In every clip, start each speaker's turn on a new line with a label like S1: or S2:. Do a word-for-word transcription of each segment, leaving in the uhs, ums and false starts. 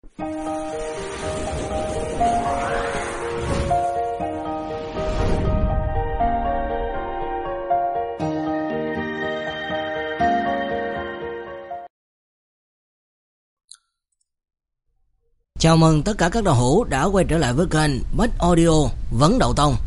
S1: Chào mừng tất cả các đạo hữu đã quay trở lại với kênh Bách Audio Vấn Đậu Tông.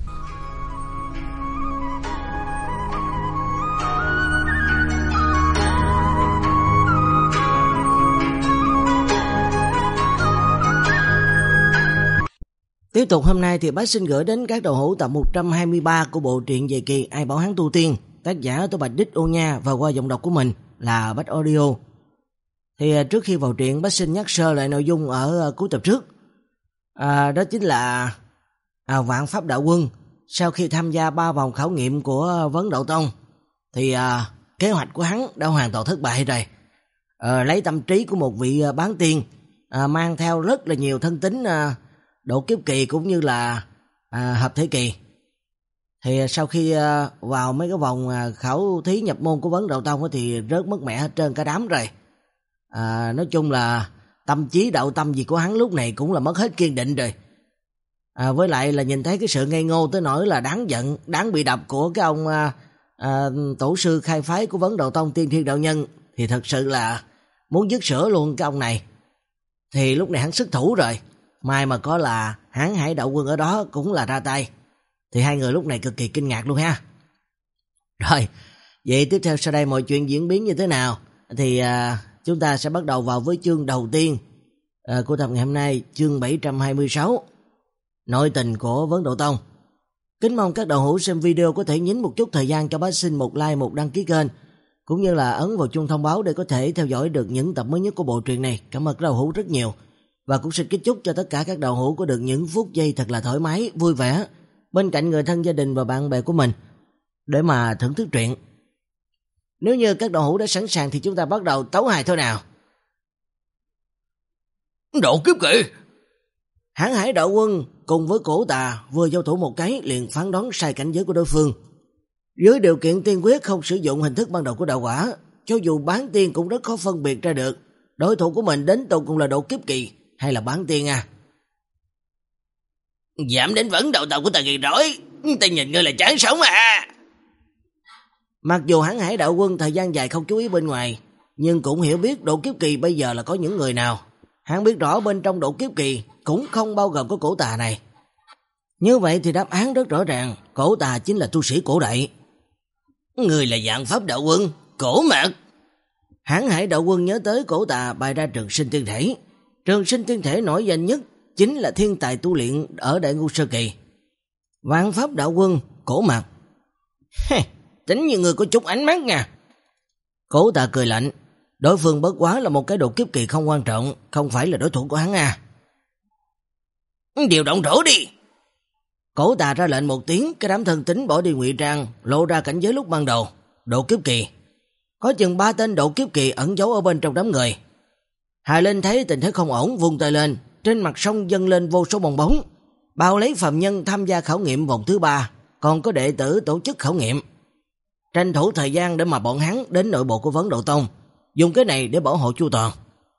S1: Tiếp tục hôm nay thì Bách xin gửi đến các đạo hữu tập một trăm hai mươi ba của bộ truyện dài kỳ Ai Bảo Hắn Tu Tiên, tác giả Tô Bạch Đích Ô Nha và qua giọng đọc của mình là Bách Audio. Thì trước khi vào truyện, Bách xin nhắc sơ lại nội dung ở cuối tập trước. À, đó chính là à, Vạn Pháp Đạo Quân sau khi tham gia ba vòng khảo nghiệm của Vấn Đậu Tông thì à, kế hoạch của hắn đã hoàn toàn thất bại rồi. À, lấy tâm trí của một vị bán tiên, à, mang theo rất là nhiều thân tính à, độ kiếp kỳ cũng như là à, hợp thể kỳ. Thì sau khi à, vào mấy cái vòng à, khảo thí nhập môn của Vấn Đậu Tông thì rớt mất mẹ hết trơn cả đám rồi. À, nói chung là tâm trí đạo tâm gì của hắn lúc này cũng là mất hết kiên định rồi. À, với lại là nhìn thấy cái sự ngây ngô tới nỗi là đáng giận, đáng bị đập của cái ông à, à, tổ sư khai phái của Vấn Đậu Tông Tiên Thiên Đạo Nhân thì thật sự là muốn dứt sữa luôn cái ông này. Thì lúc này hắn xuất thủ rồi, may mà có là Hán Hải Đạo Quân ở đó cũng là ra tay. Thì hai người lúc này cực kỳ kinh ngạc luôn ha. Rồi, vậy tiếp theo sau đây mọi chuyện diễn biến như thế nào thì à, chúng ta sẽ bắt đầu vào với chương đầu tiên à, của tập ngày hôm nay, chương bảy trăm hai mươi sáu, nội tình của Vấn Đậu Tông. Kính mong các đạo hữu xem video có thể nhín một chút thời gian cho Bách xin một like, một đăng ký kênh, cũng như là ấn vào chuông thông báo để có thể theo dõi được những tập mới nhất của bộ truyện này. Cảm ơn các đạo hữu rất nhiều. Và cũng xin kính chúc cho tất cả các đạo hữu có được những phút giây thật là thoải mái, vui vẻ bên cạnh người thân, gia đình và bạn bè của mình để mà thưởng thức truyện. Nếu như các đạo hữu đã sẵn sàng thì chúng ta bắt đầu tấu hài thôi nào.
S2: Độ kiếp kỳ.
S1: Hán Hải Đạo Quân cùng với Cổ Tà vừa giao thủ một cái liền phán đoán sai cảnh giới của đối phương. Dưới điều kiện tiên quyết không sử dụng hình thức ban đầu của đạo quả, cho dù bán tiên cũng rất khó phân biệt ra được đối thủ của mình đến tột cùng là độ kiếp kỳ hay là bán tiên à.
S2: Giảm đến Vấn Đậu Tông của ta kỳ rối, ta nhìn ngươi là chán sống à.
S1: Mặc dù Hán Hải Đạo Quân thời gian dài không chú ý bên ngoài, nhưng cũng hiểu biết độ kiếp kỳ bây giờ là có những người nào. Hắn biết rõ bên trong độ kiếp kỳ cũng không bao gồm có Cổ Tà này. Như vậy thì đáp án rất rõ ràng, Cổ Tà chính là tu sĩ cổ đại.
S2: Người là Vạn Pháp Đạo Quân, Cổ Mạc.
S1: Hán Hải Đạo Quân nhớ tới Cổ Tà bày ra Trường Sinh Tiên Thể. Trường Sinh Tiên Thể nổi danh nhất chính là thiên tài tu luyện ở Đại Ngũ Sơ Kỳ. Vạn Pháp Đạo Quân, Cổ Mạc.
S2: Tính như người có chút ánh mắt nha.
S1: Cổ Tà cười lạnh, đối phương bất quá là một cái độ kiếp kỳ không quan trọng, không phải là đối thủ của hắn à.
S2: Điều động thổ đi.
S1: Cổ Tà ra lệnh một tiếng, cái đám thân tín bỏ đi ngụy trang, lộ ra cảnh giới lúc ban đầu, độ kiếp kỳ. Có chừng ba tên độ kiếp kỳ ẩn giấu ở bên trong đám người. Hà Linh thấy tình thế không ổn, vung tay lên, trên mặt sông dâng lên vô số bong bóng, bao lấy phạm nhân tham gia khảo nghiệm vòng thứ ba, còn có đệ tử tổ chức khảo nghiệm. Tranh thủ thời gian để mà bọn hắn đến nội bộ của Vấn Đậu Tông, dùng cái này để bảo hộ chu toàn.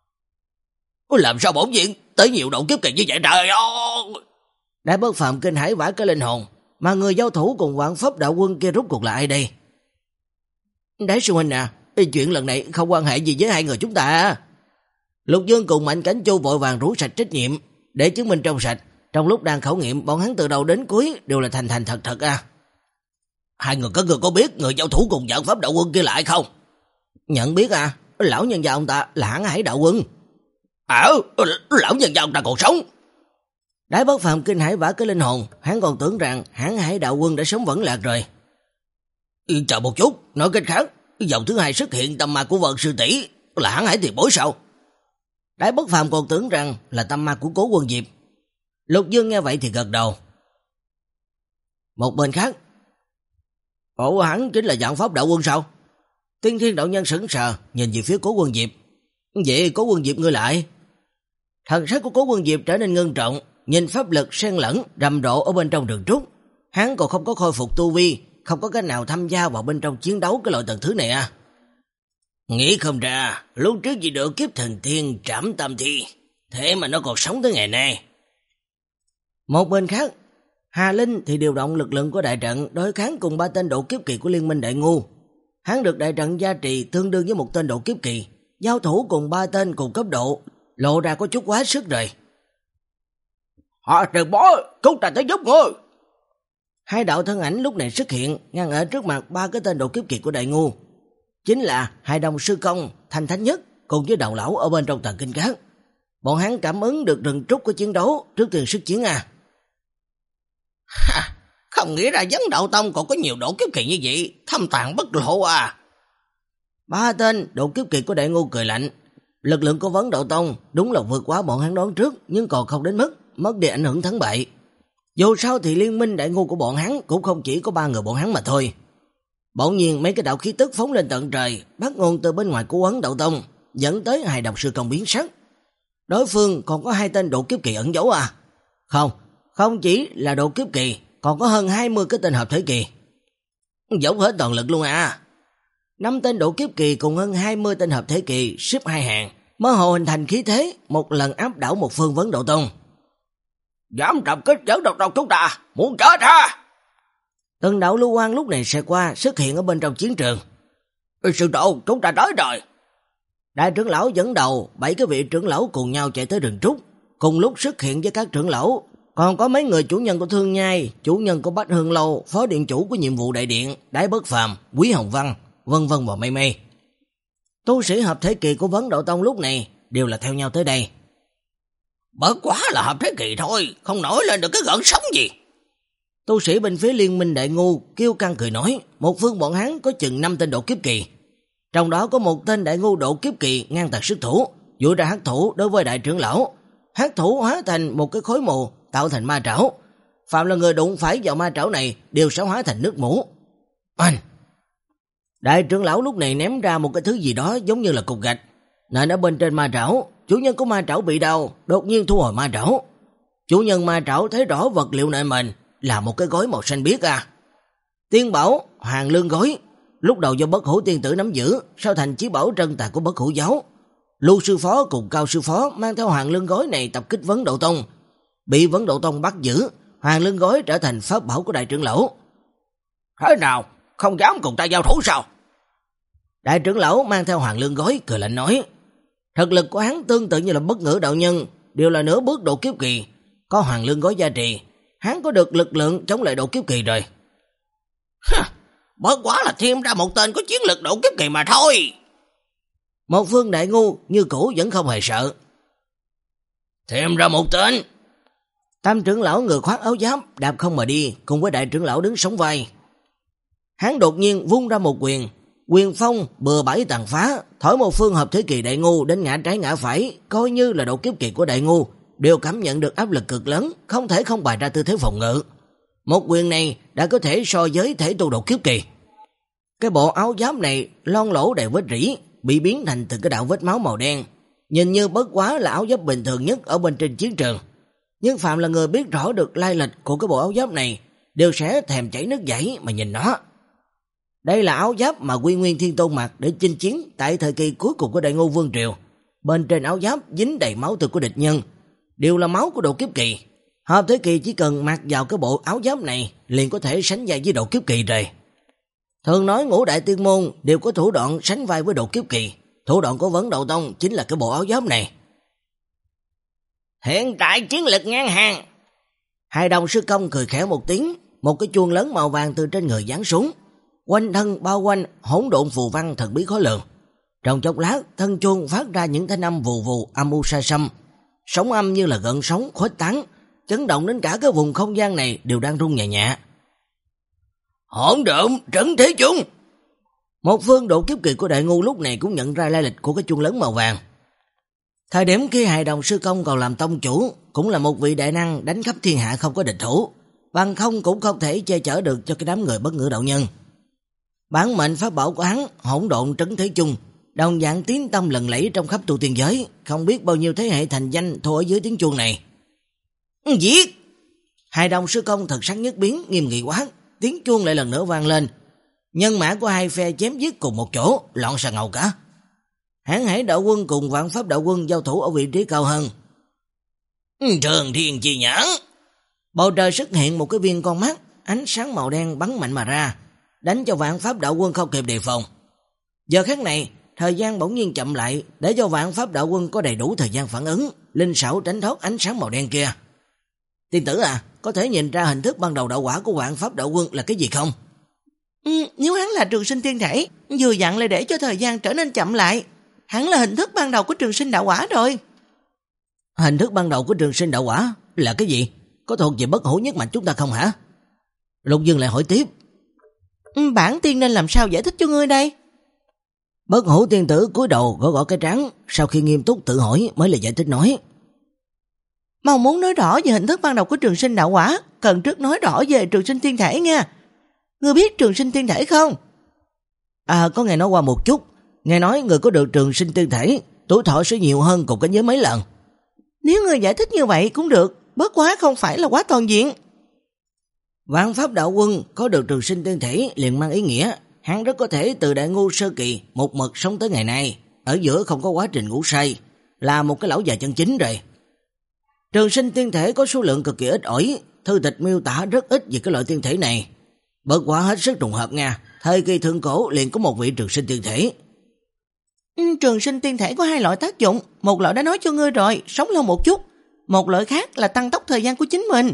S2: Làm sao bổn diện tới nhiều độ kiếp kỳ như vậy trời ơi.
S1: Đại Bất Phàm kinh hãi vãi cái linh hồn, mà người giao thủ cùng Vạn Pháp Đạo Quân kia rốt cuộc là ai đây?
S2: Đại sư huynh à, chuyện lần này không quan hệ gì với hai người chúng ta.
S1: Lục Dương cùng Mạnh Cảnh Chu vội vàng rũ sạch trách nhiệm để chứng minh trong sạch, trong lúc đang khảo nghiệm bọn hắn từ đầu đến cuối đều là thành thành thật thật à.
S2: Hai người có người có biết người giao thủ cùng Vạn Pháp Đạo Quân kia lại không?
S1: Nhận biết à, lão nhân gia ông ta là Hán Hải Đạo Quân.
S2: Ờ, à, lão nhân gia ông ta còn sống.
S1: Đại Bất Phàm kinh hãi vã cái linh hồn, hắn còn tưởng rằng Hán Hải Đạo Quân đã sống vẫn lạc rồi.
S2: Chờ một chút, nói cách khác, dòng thứ hai xuất hiện tâm ma của Vân sư tỷ là Hán Hải tiền bối sao?
S1: Đại Bất Phàm còn tưởng rằng là tâm ma của Cố Quân Diệp. Lục Dương nghe vậy thì gật đầu. Một bên khác,
S2: ủa hắn chính là Vạn Pháp Đạo Quân sao?
S1: Tiên Thiên Đạo Nhân sững sờ nhìn về phía Cố Quân Diệp. Vậy Cố Quân Diệp ngươi lại? Thần sắc của Cố Quân Diệp trở nên ngưng trọng, nhìn pháp lực xen lẫn rầm rộ ở bên trong rừng trúc. Hắn còn không có khôi phục tu vi, không có cách nào tham gia vào bên trong chiến đấu cái loại tầng thứ này à.
S2: Nghĩ không ra, lúc trước chỉ được kiếp thần thiên trảm tam thi, thế mà nó còn sống tới ngày nay.
S1: Một bên khác, Hà Linh thì điều động lực lượng của đại trận đối kháng cùng ba tên độ kiếp kỳ của Liên minh Đại Ngu. Hắn được đại trận gia trì tương đương với một tên độ kiếp kỳ, giao thủ cùng ba tên cùng cấp độ, lộ ra có chút quá sức rồi.
S2: Họ trường bối, chúng ta tới giúp ngươi.
S1: Hai đạo thân ảnh lúc này xuất hiện, ngăn ở trước mặt ba cái tên độ kiếp kỳ của Đại Ngu. Chính là Hai Đồng Sư Công, Thanh Thánh Nhất cùng với Đầu Lão ở bên trong Thần Kinh Cát. Bọn hắn cảm ứng được rừng trúc của chiến đấu trước tiên sức chiến à.
S2: Ha, không nghĩ ra Vấn Đạo Tông còn có nhiều độ kiếp kỳ như vậy, thâm tàng bất lộ à.
S1: Ba tên độ kiếp kỳ của Đại Ngu cười lạnh. Lực lượng của Vấn Đạo Tông đúng là vượt quá bọn hắn đoán trước, nhưng còn không đến mức mất đi ảnh hưởng thắng bại. Dù sao thì liên minh Đại Ngu của bọn hắn cũng không chỉ có ba người bọn hắn mà thôi. Bỗng nhiên mấy cái đạo khí tức phóng lên tận trời, bắt nguồn từ bên ngoài của Vấn Đạo Tông, dẫn tới Hai Đồng Sư Công biến sắc. Đối phương còn có hai tên độ kiếp kỳ ẩn giấu à? Không, không chỉ là độ kiếp kỳ, còn có hơn hai mươi cái tên hợp thể kỳ.
S2: Dốc hết toàn lực luôn à.
S1: Năm tên độ kiếp kỳ cùng hơn hai mươi tên hợp thể kỳ xếp hai hàng, mơ hồ hình thành khí thế, một lần áp đảo một phương Vấn Đạo Tông.
S2: Dám tập kích Vấn Đạo Tông chúng ta, muốn chết ha.
S1: Từng đạo lưu quang lúc này sẽ qua xuất hiện ở bên trong chiến trường.
S2: Sư tổ, chúng ta tới rồi.
S1: Đại trưởng lão dẫn đầu, bảy cái vị trưởng lão cùng nhau chạy tới rừng trúc, cùng lúc xuất hiện với các trưởng lão, còn có mấy người chủ nhân của Thương Nhai, chủ nhân của Bách Hương Lâu, phó điện chủ của nhiệm vụ đại điện, Đái Bất Phàm, Quý Hồng Văn, vân vân và mây mây. Tu sĩ hợp thể kỳ của Vấn Đạo Tông lúc này đều là theo nhau tới đây.
S2: Bất quá là hợp thể kỳ thôi, không nổi lên được cái gợn sóng gì.
S1: Tu sĩ bên phía liên minh Đại Ngu kêu căng cười nói, một phương bọn hắn có chừng năm tên độ kiếp kỳ. Trong đó có một tên Đại Ngu độ kiếp kỳ ngang tạc sức thủ, dụi ra hắc thủ đối với đại trưởng lão. Hắc thủ hóa thành một cái khối mù, tạo thành ma trảo. Phạm là người đụng phải vào ma trảo này đều sẽ hóa thành nước mũ. Anh! Đại trưởng lão lúc này ném ra một cái thứ gì đó giống như là cục gạch. Nên ở bên trên ma trảo, chủ nhân của ma trảo bị đau, đột nhiên thu hồi ma trảo. Chủ nhân ma trảo thấy rõ vật liệu nệ mình là một cái gói màu xanh biếc à. Tiên bảo, Hoàng Lương gói, lúc đầu do Bất Hủ tiên tử nắm giữ, sau thành chí bảo trân tạc của Bất Hủ giáo. Lưu sư phó cùng Cao sư phó mang theo Hoàng Lương gói này tập kích Vấn Đạo Tông, bị Vấn Đạo Tông bắt giữ, Hoàng Lương gói trở thành pháp bảo của đại trưởng lão.
S2: Thế nào, không dám cùng ta giao thủ sao?
S1: Đại trưởng lão mang theo Hoàng Lương gói cười lạnh nói, thực lực của hắn tương tự như là Bất Ngữ đạo nhân, đều là nửa bước độ kiếp kỳ, có Hoàng Lương gói gia trì, hắn có được lực lượng chống lại độ kiếp kỳ rồi.
S2: Ha, bất quá là thêm ra một tên có chiến lực độ kiếp kỳ mà thôi.
S1: Một phương Đại Ngu như cũ vẫn không hề sợ.
S2: Thêm ra một tên.
S1: Tam trưởng lão người khoác áo giáp đạp không mà đi, cùng với đại trưởng lão đứng sóng vai. Hắn đột nhiên vung ra một quyền, quyền phong bừa bãi tàn phá, thổi một phương hợp thế kỳ Đại Ngu đến ngã trái ngã phải, coi như là độ kiếp kỳ của Đại Ngu đều cảm nhận được áp lực cực lớn, không thể không bày ra tư thế phòng ngự. Một quyền này đã có thể so với thể tu độ kiếp kỳ. Cái bộ áo giáp này lon lỗ đầy vết rỉ, bị biến thành từng cái đạo vết máu màu đen, nhìn như bất quá là áo giáp bình thường nhất ở bên trên chiến trường. Nhưng phạm là người biết rõ được lai lịch của cái bộ áo giáp này, đều sẽ thèm chảy nước dãi mà nhìn nó. Đây là áo giáp mà Quy Nguyên Thiên Tôn mặc để chinh chiến tại thời kỳ cuối cùng của Đại Ngô Vương Triều. Bên trên áo giáp dính đầy máu tươi của địch nhân, đều là máu của độ kiếp kỳ. Hợp thế kỳ chỉ cần mặc vào cái bộ áo giáp này liền có thể sánh vai với độ kiếp kỳ rồi. Thường nói ngũ đại tiên môn đều có thủ đoạn sánh vai với độ kiếp kỳ, thủ đoạn của Vấn Đạo Tông chính là cái bộ áo giáp này.
S2: Hiện tại chiến lực ngang hàng.
S1: Hai Đồng Sư Công cười khẽ một tiếng, một cái chuông lớn màu vàng từ trên người giáng xuống, quanh thân bao quanh hỗn độn phù văn thần bí khó lường. Trong chốc lát, thân chuông phát ra những thanh âm vù vù âm u xa xăm, sóng âm như là gợn sóng khuếch tán, chấn động đến cả cái vùng không gian này đều đang rung nhẹ nhẹ.
S2: Hỗn độn trấn thế chung.
S1: Một phương độ kiếp kỳ của Đại Ngu lúc này cũng nhận ra lai lịch của cái chuông lớn màu vàng. Thời điểm khi Hai Đồng Sư Công còn làm tông chủ, cũng là một vị đại năng đánh khắp thiên hạ không có địch thủ, bằng không cũng không thể che chở được cho cái đám người Bất Ngữ đạo nhân. Bản mệnh pháp bảo của hắn hỗn độn trấn thế chung, đồng dạng tiếng tăm lừng lẫy trong khắp tu tiên giới, không biết bao nhiêu thế hệ thành danh thua ở dưới tiếng chuông này.
S2: Giết!
S1: Hai Đồng Sư Công thần sắc nhất biến, nghiêm nghị quát, tiếng chuông lại lần nữa vang lên. Nhân mã của hai phe chém giết cùng một chỗ, loạn xà ngầu cả. Hán Hải đạo quân cùng Vạn Pháp đạo quân giao thủ ở vị trí cao hơn,
S2: Thường thiên chi nhãn.
S1: Bầu trời xuất hiện một cái viên con mắt, ánh sáng màu đen bắn mạnh mà ra, đánh cho Vạn Pháp Đạo Quân không kịp đề phòng. Giờ khắc này, thời gian bỗng nhiên chậm lại để cho Vạn Pháp Đạo Quân có đầy đủ thời gian phản ứng, linh xảo tránh thoát ánh sáng màu đen kia. Tiên tử à, có thể nhìn ra hình thức ban đầu đạo quả của Vạn Pháp Đạo Quân là cái gì không?
S3: Ừ, nếu hắn là trường sinh tiên thể, vừa dặn lại để cho thời gian trở nên chậm lại, hắn là hình thức ban đầu của trường sinh đạo quả rồi.
S1: Hình thức ban đầu của trường sinh đạo quả là cái gì? Có thuộc về bất hủ nhất mạch chúng ta không hả? Lục Dương lại hỏi tiếp.
S3: Ừ, bản tiên nên làm sao giải thích cho ngươi đây?
S1: Bất hủ tiên tử cúi đầu gõ gõ cái trán, sau khi nghiêm túc tự hỏi mới là giải thích nói.
S3: Mau muốn nói rõ về hình thức ban đầu của trường sinh đạo quả, cần trước nói rõ về trường sinh tiên thể nha. Ngươi biết trường sinh tiên thể không?
S1: À, có nghe nói qua một chút. Nghe nói người có được trường sinh tiên thể, tuổi thọ sẽ nhiều hơn cùng cảnh giới mấy lần.
S3: Nếu ngươi giải thích như vậy cũng được, bất quá không phải là quá toàn diện.
S1: Vạn Pháp Đạo Quân có được trường sinh tiên thể liền mang ý nghĩa hắn rất có thể từ đại ngu sơ kỳ một mực sống tới ngày nay, ở giữa không có quá trình ngủ say, là một cái lão già chân chính rồi. Trường sinh tiên thể có số lượng cực kỳ ít ỏi, thư tịch miêu tả rất ít về cái loại tiên thể này. Bất quá hết sức trùng hợp nha, thời kỳ thượng cổ liền có một vị trường sinh tiên thể.
S3: Ừ, trường sinh tiên thể có hai loại tác dụng, một loại đã nói cho ngươi rồi, sống lâu một chút, một loại khác là tăng tốc thời gian của chính mình.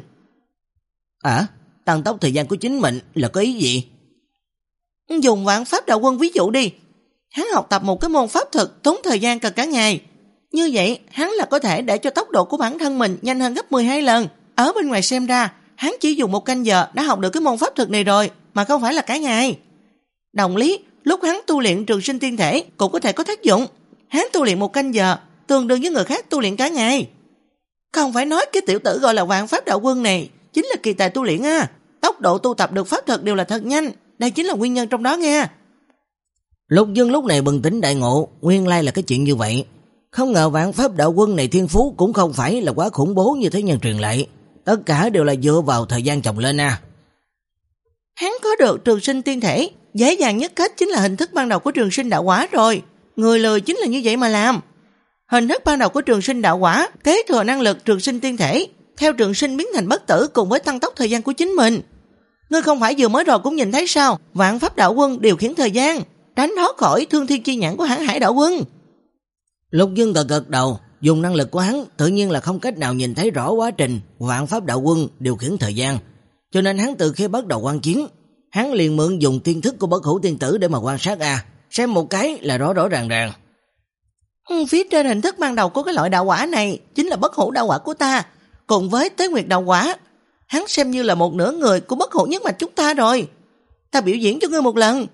S1: À, tăng tốc thời gian của chính mình là có ý gì?
S3: Dùng Vạn Pháp Đạo Quân ví dụ đi, hắn học tập một cái môn pháp thuật tốn thời gian cần cả ngày. Như vậy, hắn là có thể để cho tốc độ của bản thân mình nhanh hơn gấp mười hai lần. Ở bên ngoài xem ra, hắn chỉ dùng một canh giờ đã học được cái môn pháp thuật này rồi, mà không phải là cả ngày. Đồng lý, lúc hắn tu luyện trường sinh tiên thể cũng có thể có tác dụng. Hắn tu luyện một canh giờ, tương đương với người khác tu luyện cả ngày. Không phải nói cái tiểu tử gọi là Vạn Pháp Đạo Quân này chính là kỳ tài tu luyện à. Tốc độ tu tập được pháp thuật đều là thật nhanh, đây chính là nguyên nhân trong đó nha.
S1: Lục Dương lúc này bừng tỉnh đại ngộ, nguyên lai là cái chuyện như vậy. Không ngờ Vạn Pháp Đạo Quân này thiên phú cũng không phải là quá khủng bố như thế nhân truyền lại. Tất cả đều là dựa vào thời gian chồng lên à.
S3: Hắn có được trường sinh tiên thể, dễ dàng nhất kết chính là hình thức ban đầu của trường sinh đạo quả rồi. Người lười chính là như vậy mà làm. Hình thức ban đầu của trường sinh đạo quả kế thừa năng lực trường sinh tiên thể, theo trường sinh biến thành bất tử cùng với tăng tốc thời gian của chính mình. Ngươi không phải vừa mới rồi cũng nhìn thấy sao, Vạn Pháp Đạo Quân điều khiển thời gian, tránh thoát khỏi thương thiên chi nhãn của Hãn Hải Đạo Quân.
S1: Lục Dương gật gật đầu, dùng năng lực của hắn tự nhiên là không cách nào nhìn thấy rõ quá trình Vạn Pháp Đạo Quân điều khiển thời gian, cho nên hắn từ khi bắt đầu quan chiến, hắn liền mượn dùng tiên thức của bất hủ tiên tử để mà quan sát à, xem một cái là rõ rõ ràng ràng.
S3: Ừ, phía trên hình thức ban đầu của cái loại đạo quả này chính là bất hủ đạo quả của ta, cùng với Tế Nguyệt đạo quả, hắn xem như là một nửa người của bất hủ nhất mạch chúng ta rồi. Ta biểu diễn cho ngươi một lần.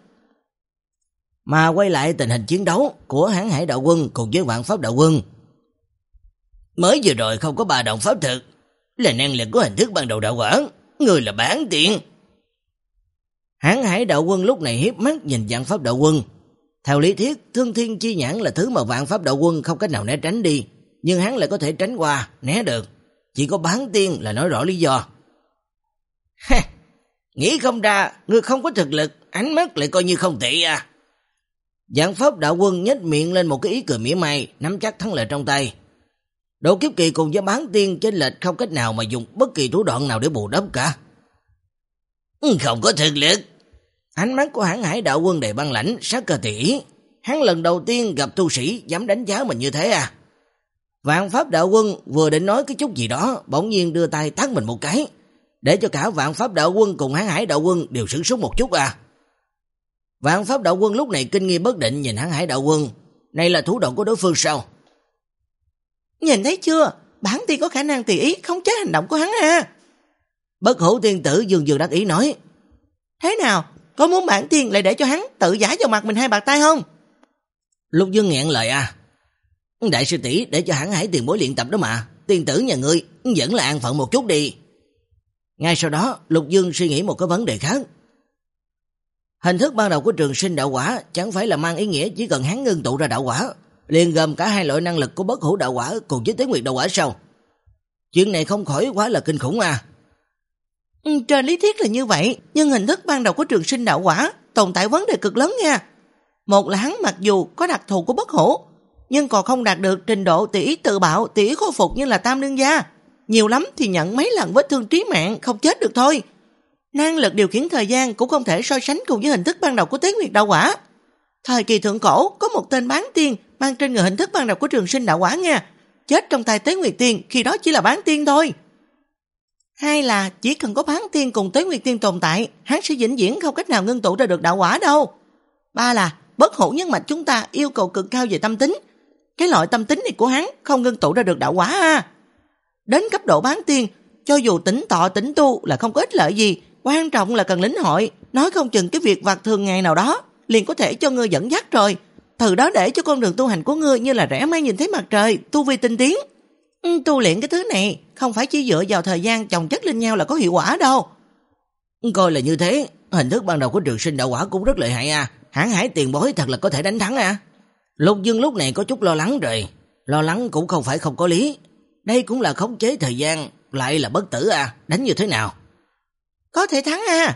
S1: Mà quay lại tình hình chiến đấu của Hãn Hải Đạo Quân cùng với Vạn Pháp Đạo Quân.
S2: Mới vừa rồi không có ba động pháp thực, là năng lực của hình thức ban đầu đạo quả, người là bản tiện.
S1: Hãn Hải Đạo Quân lúc này hiếp mắt nhìn Vạn Pháp Đạo Quân. Theo lý thuyết, thương thiên chi nhãn là thứ mà Vạn Pháp Đạo Quân không cách nào né tránh đi, nhưng hắn lại có thể tránh qua, né được. Chỉ có bán tiên là nói rõ lý do.
S2: Ha, nghĩ không ra, ngươi không có thực lực, ánh mắt lại coi như không tệ à.
S1: Vạn Pháp Đạo Quân nhếch miệng lên một cái ý cười mỉa mai, nắm chắc thắng lợi trong tay. Độ kiếp kỳ cùng với bán tiên chênh lệch không cách nào mà dùng bất kỳ thủ đoạn nào để bù đắp cả.
S2: Không có thực lực.
S1: Ánh mắt của Hãn Hải Đạo Quân đầy băng lãnh, sát cơ tỉ. Hắn lần đầu tiên gặp tu sĩ dám đánh giá mình như thế à. Vạn Pháp Đạo Quân vừa định nói cái chút gì đó, bỗng nhiên đưa tay tát mình một cái, để cho cả Vạn Pháp Đạo Quân cùng Hãn Hải Đạo Quân đều sửng sốt một chút à. Vạn Pháp Đạo Quân lúc này kinh nghi bất định nhìn Hãn Hải Đạo Quân, này là thủ đoạn của đối phương sao?
S3: Nhìn thấy chưa, bản tiên có khả năng tùy ý khống chế hành động của hắn à.
S1: Bất hủ tiên tử dương dương đắc ý nói.
S3: Thế nào, có muốn bản tiên lại để cho hắn tự giải vào mặt mình hai bạc tay không?
S1: Lục Dương nghẹn lời à. Đại sư tỷ để cho Hãn Hải tiền bối luyện tập đó mà, tiên tử nhà ngươi vẫn là an phận một chút đi. Ngay sau đó, Lục Dương suy nghĩ một cái vấn đề khác. Hình thức ban đầu của trường sinh đạo quả chẳng phải là mang ý nghĩa chỉ cần hắn ngưng tụ ra đạo quả, liền gồm cả hai loại năng lực của bất hủ đạo quả cùng với Tế Nguyệt đạo quả sao? Chuyện này không khỏi quá là kinh khủng à.
S3: Ừ, trên lý thuyết là như vậy, nhưng hình thức ban đầu của trường sinh đạo quả tồn tại vấn đề cực lớn nha. Một là hắn mặc dù có đặc thù của bất hủ, nhưng còn không đạt được trình độ tùy ý tự bạo, tùy ý khôi phục như là Tam Nương Gia. nhiều lắm thì nhận mấy lần vết thương trí mạng, không chết được thôi. Năng lực điều khiển thời gian cũng không thể so sánh cùng với hình thức ban đầu của Tuế Nguyệt Đạo Quả. Thời kỳ thượng cổ có một tên bán tiên mang trên người hình thức ban đầu của Trường Sinh Đạo Quả nha. Chết trong tay Tuế Nguyệt Tiên khi đó chỉ là bán tiên thôi. Hay là chỉ cần có bán tiên cùng Tuế Nguyệt Tiên tồn tại, hắn sẽ vĩnh viễn không cách nào ngưng tụ ra được đạo quả đâu. Ba là bất hủ nhân mạch chúng ta yêu cầu cực cao về tâm tính. Cái loại tâm tính này của hắn không ngưng tụ ra được đạo quả à. Đến cấp độ bán tiên, cho dù tỉnh tọa tỉnh tu là không có ích lợi gì, quan trọng là cần lĩnh hội, nói không chừng cái việc vặt thường ngày nào đó liền có thể cho ngươi dẫn dắt rồi. Từ đó để cho con đường tu hành của ngươi như là rẽ mây nhìn thấy mặt trời, tu vi tinh tiến. Ừ, tu luyện cái thứ này không phải chỉ dựa vào thời gian chồng chất lên nhau là có hiệu quả đâu.
S2: Coi là như thế, hình thức ban đầu của Trường Sinh Đạo Quả cũng rất lợi hại à. Hãn Hải tiền bối thật là có thể đánh thắng à. Lục Dương lúc này có chút lo lắng rồi. Lo lắng cũng không phải không có lý. Đây cũng là khống chế thời gian, lại là bất tử à. Đánh như thế nào?
S3: Có thể thắng à.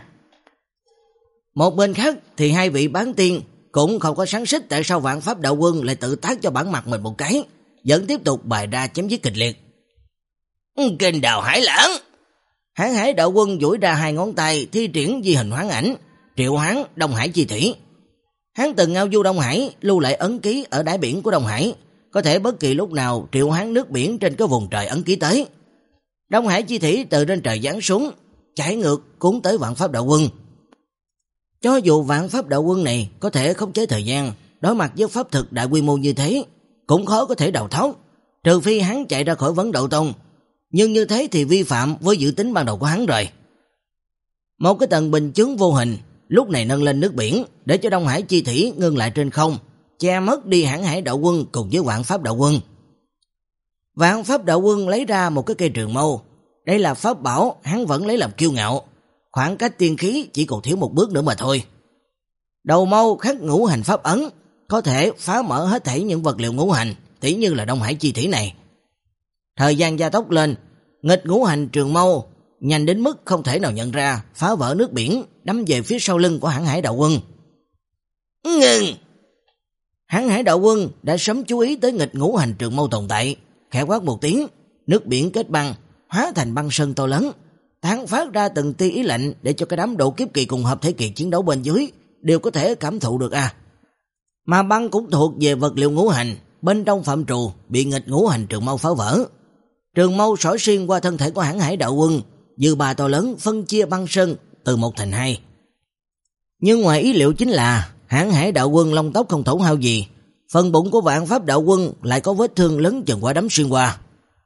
S2: Một bên khác thì hai vị bán tiên cũng không có sáng xích tại sao Vạn Pháp Đạo Quân lại tự tác cho bản mặt mình một cái, vẫn tiếp tục bày ra chém giết kịch liệt. Kênh Đào Hải Lãng. Hãn Hải Đạo Quân duỗi ra hai ngón tay thi triển di hình hoán ảnh, triệu hoán Đông Hải chi thủy. Hắn từng ngao du Đông Hải, lưu lại ấn ký ở đáy biển của Đông Hải, có thể bất kỳ lúc nào triệu hoán nước biển trên cái vùng trời ấn ký tới. Đông Hải chi thủy từ trên trời giáng xuống, chảy ngược cuốn tới Vạn Pháp Đạo Quân. Cho dù Vạn Pháp Đạo Quân này có thể khống chế thời gian, đối mặt với pháp thực đại quy mô như thế, cũng khó có thể đào thoát, trừ phi hắn chạy ra khỏi Vấn Đạo Tông. Nhưng như thế thì vi phạm với dự tính ban đầu của hắn rồi. Một cái tầng bình chướng vô hình lúc này nâng lên nước biển để cho Đông Hải chi thủy ngưng lại trên không, che mất đi Hãn Hải Đạo Quân cùng với Vạn Pháp Đạo Quân. Vạn Pháp Đạo Quân lấy ra một cái cây trường mâu. Đây là pháp bảo hắn vẫn lấy làm kiêu ngạo. Khoảng cách tiên khí chỉ còn thiếu một bước nữa mà thôi. Đầu mâu khắc ngũ hành pháp ấn, có thể phá mở hết thảy những vật liệu ngũ hành, tỉ như là Đông Hải chi thủy này. Thời gian gia tốc lên, nghịch ngũ hành trường mâu nhanh đến mức không thể nào nhận ra, phá vỡ nước biển, đâm về phía sau lưng của Hãn Hải Đạo Quân. Ngừng! Hãn Hải Đạo Quân đã sớm chú ý tới nghịch ngũ hành trường mâu tồn tại, khẽ quát một tiếng, nước biển kết băng, hóa thành băng sơn to lớn, tán phát ra từng tia ý lạnh để cho cái đám độ kiếp kỳ cùng hợp thể kỳ chiến đấu bên dưới đều có thể cảm thụ được à. Mà băng cũng thuộc về vật liệu ngũ hành, bên trong phạm trù bị nghịch ngũ hành trường mâu phá vỡ. Trường mâu xỏ xuyên qua thân thể của Hãn Hải Đạo Quân, dư bà to lớn phân chia băng sơn từ một thành hai. Nhưng ngoài ý liệu chính là Hãn Hải Đạo Quân lông tóc không tổn hao gì, phần bụng của Vạn Pháp Đạo Quân lại có vết thương lớn chừng quả đấm xuyên qua.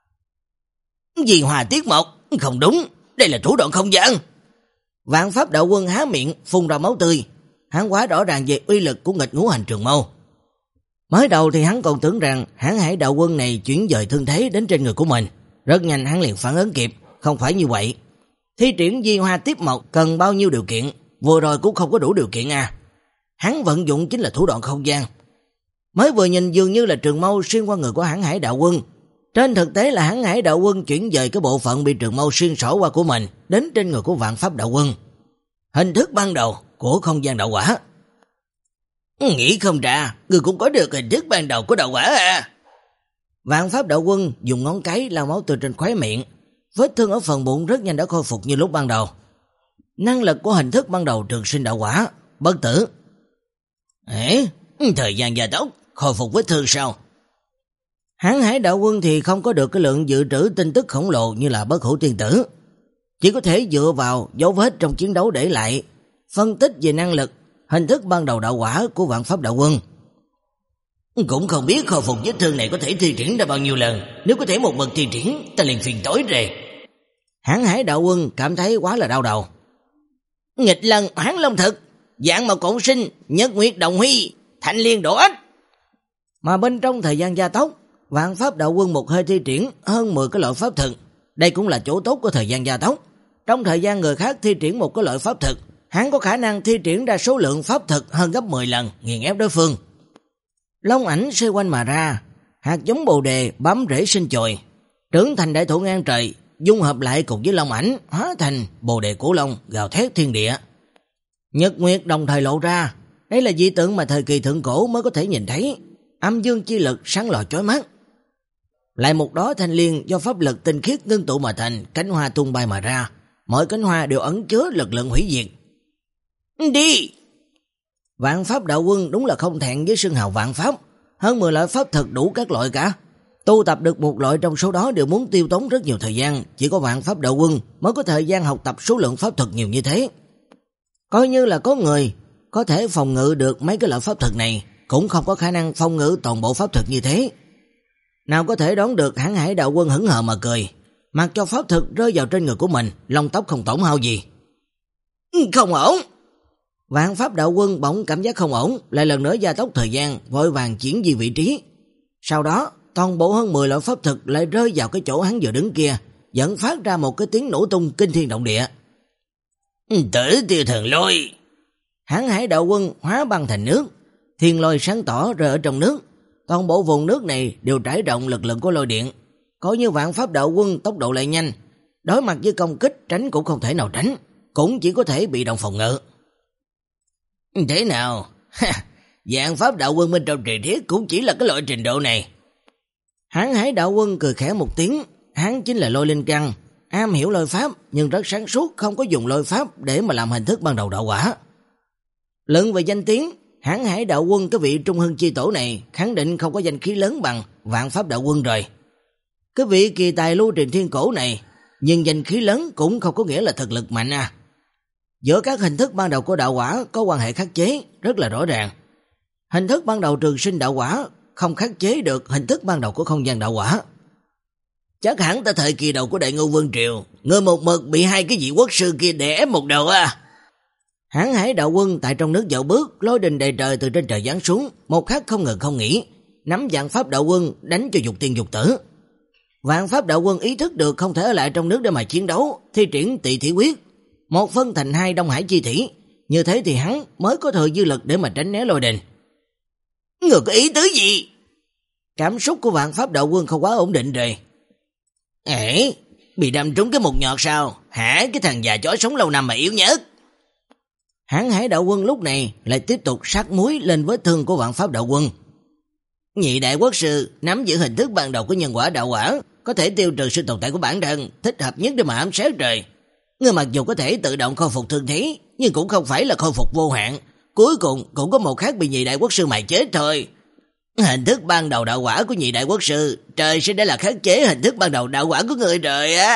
S2: Vì hòa tiết mộc, không đúng, đây là thủ đoạn không gian. Vạn Pháp Đạo Quân há miệng phun ra máu tươi, hắn quá rõ ràng về uy lực của nghịch ngũ hành trường mâu. Mới đầu thì hắn còn tưởng rằng Hãn Hải Đạo Quân này chuyển dời thương thế đến trên người của mình, rất nhanh hắn liền phản ứng kịp, không phải như vậy. Thi triển di hoa tiếp mộc cần bao nhiêu điều kiện, vừa rồi cũng không có đủ điều kiện à. Hắn vận dụng chính là thủ đoạn không gian. Mới vừa nhìn dường như là trường mâu xuyên qua người của Hãn Hải Đạo Quân, trên thực tế là Hãn Hải Đạo Quân chuyển dời cái bộ phận bị trường mâu xuyên xỏ qua của mình đến trên người của Vạn Pháp Đạo Quân. Hình thức ban đầu của không gian đạo quả. Nghĩ không ra, người cũng có được hình thức ban đầu của đạo quả à. Vạn Pháp Đạo Quân dùng ngón cái lau máu từ trên khóe miệng, vết thương ở phần bụng rất nhanh đã khôi phục như lúc ban đầu. Năng lực của hình thức ban đầu Trường Sinh Đạo Quả, bất tử. Ê, thời gian gia tốc, khôi phục vết thương sao? Hãn Hải Đạo Quân thì không có được cái lượng dự trữ tin tức khổng lồ như là Bất Hủ Tiên Tử, chỉ có thể dựa vào dấu vết trong chiến đấu để lại, phân tích về năng lực, hình thức ban đầu đạo quả của Vạn Pháp Đạo Quân. Cũng không biết khôi phục vết thương này có thể thi triển ra bao nhiêu lần, nếu có thể một mực thi triển, ta liền phiền tối rồi. Hãn Hải Đạo Quân cảm thấy quá là đau đầu. Nghịch lần Hán Long Thực, Dạng Mộc Cộng Sinh, Nhật Nguyệt Đồng Huy, Thanh Liên Đổ Ếch. Mà bên trong thời gian gia tốc, Vạn Pháp Đạo Quân một hơi thi triển hơn mười cái loại pháp thực. Đây cũng là chỗ tốt của thời gian gia tốc. Trong thời gian người khác thi triển một cái loại pháp thực, hắn có khả năng thi triển ra số lượng pháp thực hơn gấp mười lần, nghiền ép đối phương. Long ảnh xoay quanh mà ra, hạt giống bồ đề bám rễ sinh chồi, trưởng thành đại thụ ngang trời, dung hợp lại cùng với long ảnh, hóa thành bồ đề cổ long gào thét thiên địa. Nhật nguyệt đồng thời lộ ra, đây là dị tượng mà thời kỳ thượng cổ mới có thể nhìn thấy, âm dương chi lực sáng lò chói mắt. Lại một đóa thanh liên do pháp lực tinh khiết ngưng tụ mà thành, cánh hoa tung bay mà ra, mỗi cánh hoa đều ẩn chứa lực lượng hủy diệt. Đi! Vạn Pháp Đạo Quân đúng là không thẹn với xưng hào vạn pháp, hơn mười loại pháp thực đủ các loại cả. Tu tập được một loại trong số đó đều muốn tiêu tốn rất nhiều thời gian, chỉ có Vạn Pháp Đạo Quân mới có thời gian học tập số lượng pháp thực nhiều như thế. Coi như là có người có thể phòng ngự được mấy cái loại pháp thực này, cũng không có khả năng phòng ngự toàn bộ pháp thực như thế. Nào có thể đoán được Hãn Hải Đạo Quân hững hờ mà cười, mặc cho pháp thực rơi vào trên người của mình, lông tóc không tổn hao gì. Không ổn! Vạn Pháp Đạo Quân bỗng cảm giác không ổn, lại lần nữa gia tốc thời gian, vội vàng chuyển di vị trí. Sau đó, toàn bộ hơn mười loại pháp thực lại rơi vào cái chỗ hắn vừa đứng kia, dẫn phát ra một cái tiếng nổ tung kinh thiên động địa. Tử Tiêu Thần Lôi! Hãn Hải Đạo Quân hóa băng thành nước, thiên lôi sáng tỏ rơi ở trong nước. Toàn bộ vùng nước này đều trải rộng lực lượng của lôi điện. Có như Vạn Pháp Đạo Quân tốc độ lại nhanh, đối mặt với công kích tránh cũng không thể nào tránh, cũng chỉ có thể bị động phòng ngự. Thế nào? Vạn Pháp Đạo Quân bên trong truyền thuyết cũng chỉ là cái loại trình độ này. Hãn Hải Đạo Quân cười khẽ một tiếng, hắn chính là Lôi Linh Căn, am hiểu lôi pháp nhưng rất sáng suốt, không có dùng lôi pháp để mà làm hình thức ban đầu đạo quả. Luận về danh tiếng, Hãn Hải Đạo Quân cái vị Trung Hưng chi tổ này khẳng định không có danh khí lớn bằng Vạn Pháp Đạo Quân rồi. Cái vị kỳ tài lưu truyền thiên cổ này, nhưng danh khí lớn cũng không có nghĩa là thực lực mạnh à. Giữa các hình thức ban đầu của đạo quả có quan hệ khắc chế rất là rõ ràng. Hình thức ban đầu trường sinh đạo quả không khắc chế được hình thức ban đầu của không gian đạo quả. Chắc hẳn tại thời kỳ đầu của Đại Ngưu Vương Triều, người một mực bị hai cái vị quốc sư kia đè ép một đầu à. Hãn Hải Đạo Quân tại trong nước dạo bước, lôi đình đầy trời từ trên trời giáng xuống, một khắc không ngừng không nghỉ, nắm Vạn Pháp Đạo Quân đánh cho dục tiên dục tử. Vạn Pháp Đạo Quân ý thức được không thể ở lại trong nước để mà chiến đấu, thi triển Tị Thủy Quyết, một phân thành hai Đông Hải chi thủy, như thế thì hắn mới có thời dư lực để mà tránh né lôi đình. Người có ý tứ gì? Cảm xúc của Vạn Pháp Đạo Quân không quá ổn định rồi. Ê, bị đâm trúng cái một nhọt sao? Hả, cái thằng già chó sống lâu năm mà yếu nhất. Hãn Hải Đạo Quân lúc này lại tiếp tục sát muối lên vết thương của Vạn Pháp Đạo Quân. Nhị đại quốc sư nắm giữ hình thức ban đầu của nhân quả đạo quả, có thể tiêu trừ sự tồn tại của bản thân, thích hợp nhất để mà ám sát rồi. Ngươi mặc dù có thể tự động khôi phục thương thế, nhưng cũng không phải là khôi phục vô hạn, cuối cùng cũng có một khác bị nhị đại quốc sư mày chết thôi. Hình thức ban đầu đạo quả của nhị đại quốc sư, trời sẽ đã là khắc chế hình thức ban đầu đạo quả của người rồi á.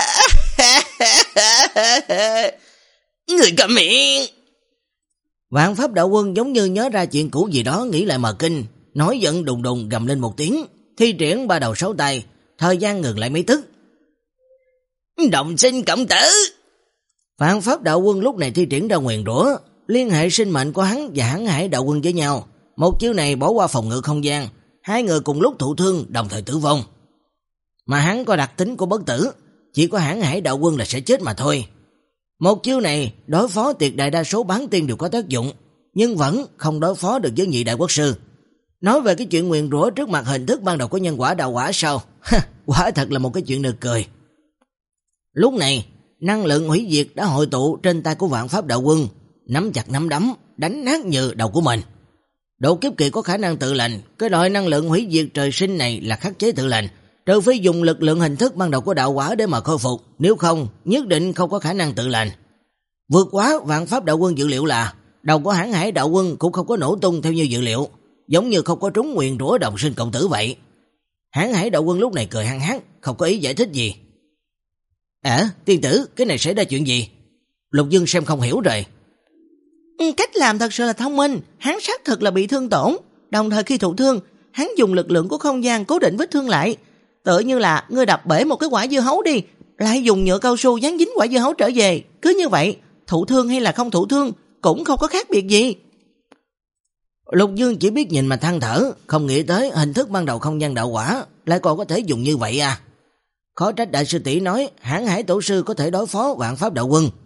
S2: Người cầm miệng. Vạn Pháp Đạo Quân giống như nhớ ra chuyện cũ gì đó, nghĩ lại mà kinh, nói giận đùng đùng gầm lên một tiếng, thi triển ba đầu sáu tay, thời gian ngừng lại mấy tức. Đồng sinh cộng tử. Vạn Pháp Đạo Quân lúc này thi triển ra nguyền rủa, liên hệ sinh mệnh của hắn và Hãn Hải Đạo Quân với nhau. Một chiêu này bỏ qua phòng ngự không gian, hai người cùng lúc thụ thương, đồng thời tử vong. Mà hắn có đặc tính của bất tử, chỉ có Hãn Hải Đạo Quân là sẽ chết mà thôi. Một chiêu này đối phó tuyệt đại đa số bán tiên đều có tác dụng, nhưng vẫn không đối phó được với nhị đại quốc sư. Nói về cái chuyện nguyền rủa trước mặt hình thức ban đầu của nhân quả đạo quả sao? Quả thật là một cái chuyện nực cười. Lúc này, năng lượng hủy diệt đã hội tụ trên tay của Vạn Pháp Đạo Quân, nắm chặt nắm đấm, đánh nát như đầu của mình. Độ kiếp kỳ có khả năng tự lành, cái loại năng lượng hủy diệt trời sinh này là khắc chế tự lành, trừ phi dùng lực lượng hình thức ban đầu của đạo quả để mà khôi phục, nếu không, nhất định không có khả năng tự lành. Vượt quá Vạn Pháp Đạo Quân dự liệu là đầu của Hãn Hải Đạo Quân cũng không có nổ tung theo như dự liệu, giống như không có trúng nguyền rủa đồng sinh cộng tử vậy. Hãn Hải Đạo Quân lúc này cười hăng hắc, không có ý giải thích gì. À, tiên tử, cái này xảy ra chuyện gì? Lục Dương xem không hiểu rồi.
S3: Cách làm thật sự là thông minh, hắn xác thực là bị thương tổn, đồng thời khi thụ thương, hắn dùng lực lượng của không gian cố định vết thương lại, tựa như là ngươi đập bể một cái quả dưa hấu đi, lại dùng nhựa cao su dán dính quả dưa hấu trở về, cứ như vậy, thụ thương hay là không thụ thương cũng không có khác biệt gì.
S2: Lục Dương chỉ biết nhìn mà than thở, không nghĩ tới hình thức ban đầu không gian đạo quả lại còn có thể dùng như vậy à. Khó trách đại sư tỷ nói Hãn Hải tổ sư có thể đối phó Vạn Pháp Đạo Quân.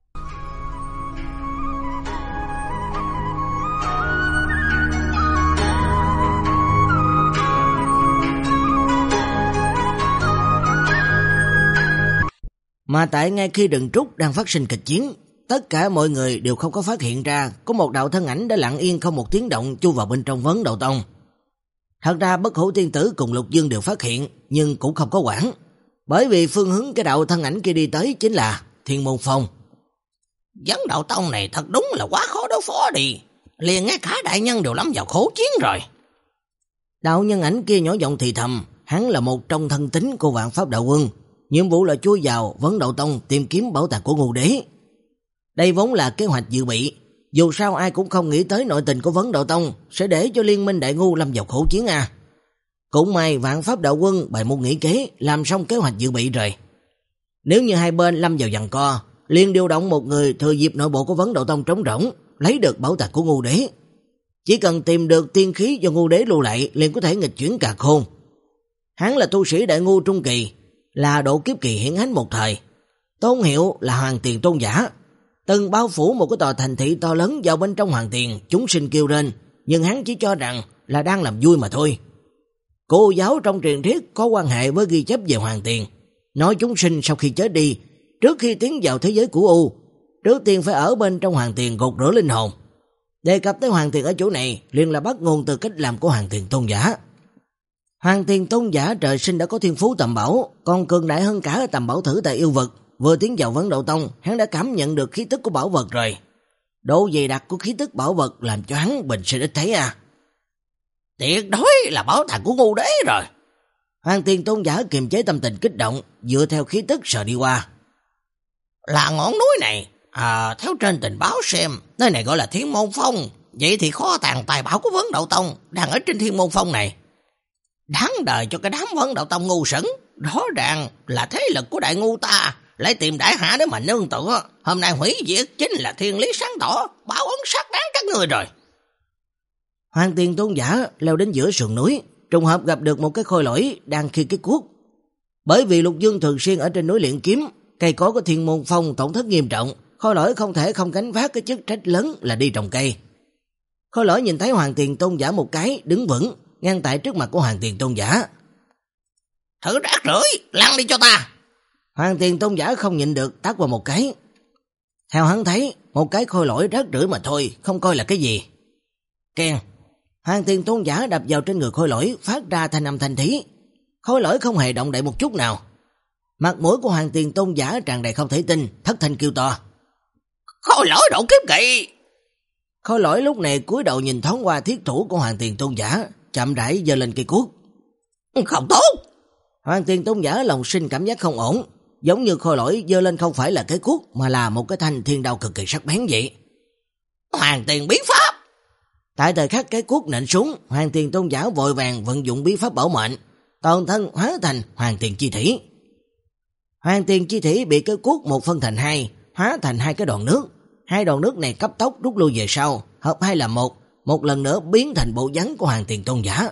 S2: Mà tại ngay khi Đừng Trúc đang phát sinh kịch chiến, tất cả mọi người đều không có phát hiện ra có một đạo thân ảnh đã lặng yên không một tiếng động chui vào bên trong Vấn Đạo Tông. Thật ra Bất Hủ Tiên Tử cùng Lục Dương đều phát hiện, nhưng cũng không có quản, bởi vì phương hướng cái đạo thân ảnh kia đi tới chính là Thiên Môn Phong.
S3: Vấn Đạo Tông này thật đúng là quá khó đối phó đi, liền ngay cả đại nhân đều lâm vào khổ chiến rồi.
S2: Đạo nhân ảnh kia nhỏ giọng thì thầm, hắn là một trong thân tín của Vạn Pháp Đạo Quân, nhiệm vụ là chui vào Vấn Đạo Tông tìm kiếm bảo tàng của Ngưu Đế. Đây vốn là kế hoạch dự bị, dù sao ai cũng không nghĩ tới nội tình của Vấn Đạo Tông sẽ để cho Liên Minh Đại Ngu lâm vào khổ chiến à. Cũng may Vạn Pháp Đạo Quân bày một nghĩ kế, làm xong kế hoạch dự bị rồi. Nếu như hai bên lâm vào giằng co, liền điều động một người thừa dịp nội bộ của Vấn Đạo Tông trống rỗng, lấy được bảo tàng của Ngưu Đế. Chỉ cần tìm được tiên khí do Ngưu Đế lưu lại, liền có thể nghịch chuyển càn khôn. Hắn là tu sĩ Đại Ngu trung kỳ, là độ kiếp kỳ hiển hách một thời. Tôn hiệu là Hoàng Tiền Tôn Giả, từng bao phủ một cái tòa thành thị to lớn vào bên trong Hoàng Tiền, chúng sinh kêu lên, nhưng hắn chỉ cho rằng là đang làm vui mà thôi. Cô giáo trong truyền thuyết có quan hệ với ghi chép về Hoàng Tiền, nói chúng sinh sau khi chết đi, trước khi tiến vào thế giới của U, trước tiên phải ở bên trong Hoàng Tiền gột rửa linh hồn. Đề cập tới Hoàng Tiền ở chỗ này liền là bắt nguồn từ cách làm của Hoàng Tiền Tôn Giả. Hoàng Tiền Tôn Giả trời sinh đã có thiên phú tầm bảo, còn cường đại hơn cả tầm bảo thử tại yêu vực. Vừa tiến vào Vấn Đạo Tông, hắn đã cảm nhận được khí tức của bảo vật rồi. Độ dày đặc của khí tức bảo vật làm cho hắn bình sinh ít thấy à.
S3: Tuyệt đối là bảo tàng của Ngưu Đế rồi.
S2: Hoàng Tiền Tôn Giả kiềm chế tâm tình kích động, dựa theo khí tức sờ đi qua.
S3: Là ngọn núi này, à, theo trên tình báo xem, nơi này gọi là Thiên Môn Phong. Vậy thì kho tàng tài bảo của Vấn Đạo Tông đang ở trên Thiên Môn Phong này. Đáng đời cho cái đám Vấn Đạo Tông ngu xuẩn, rõ ràng là thế lực của đại ngu ta lại tìm đại hạ để mà nương tựa. Hôm nay hủy diệt chính là thiên lý sáng tỏ, báo ấn xác đáng các người rồi.
S2: Hoàng Tiền Tôn Giả leo đến giữa sườn núi, trùng hợp gặp được một cái khôi lỗi đang khi cái cuốc. Bởi vì Lục Dương thường xuyên ở trên núi luyện kiếm, cây cối của Thiên Môn Phong tổn thất nghiêm trọng, khôi lỗi không thể không gánh vác cái chức trách lớn là đi trồng cây. Khôi lỗi nhìn thấy Hoàng Tiền Tôn Giả một cái, đứng vững, ngăn tại trước mặt của Hoàng Tiền Tôn Giả.
S3: Thử rác rưởi, lăn đi cho ta.
S2: Hoàng Tiền Tôn Giả không nhịn được tát vào một cái. Theo hắn thấy, một cái khôi lỗi rác rưởi mà thôi, không coi là cái gì. Keng. Hoàng Tiền Tôn Giả đập vào trên người khôi lỗi, phát ra thanh âm thanh thí. Khôi lỗi không hề động đậy một chút nào. Mặt mũi của Hoàng Tiền Tôn Giả tràn đầy không thể tin, thất thanh kêu to.
S3: Khôi lỗi độ kiếp kỳ.
S2: Khôi lỗi lúc này cúi đầu nhìn thoáng qua thiết thủ của Hoàng Tiền Tôn Giả, chậm rãi giơ lên cây cuốc.
S3: Không tốt.
S2: Hoàng Tiền Tôn Giả lòng sinh cảm giác không ổn, giống như khôi lỗi giơ lên không phải là cái cuốc mà là một cái thanh thiên đao cực kỳ sắc bén vậy.
S3: Hoàng Tiền bí pháp.
S2: Tại thời khắc cái cuốc nện xuống, Hoàng Tiền Tôn Giả vội vàng vận dụng bí pháp bảo mệnh, toàn thân hóa thành Hoàng Tiền Chi Thủy. Hoàng Tiền Chi Thủy bị cái cuốc một phân thành hai, hóa thành hai cái đòn nước. Hai đòn nước này cấp tốc rút lui về sau, hợp hai là một, một lần nữa biến thành bộ dáng của Hoàng Tiền Tôn Giả.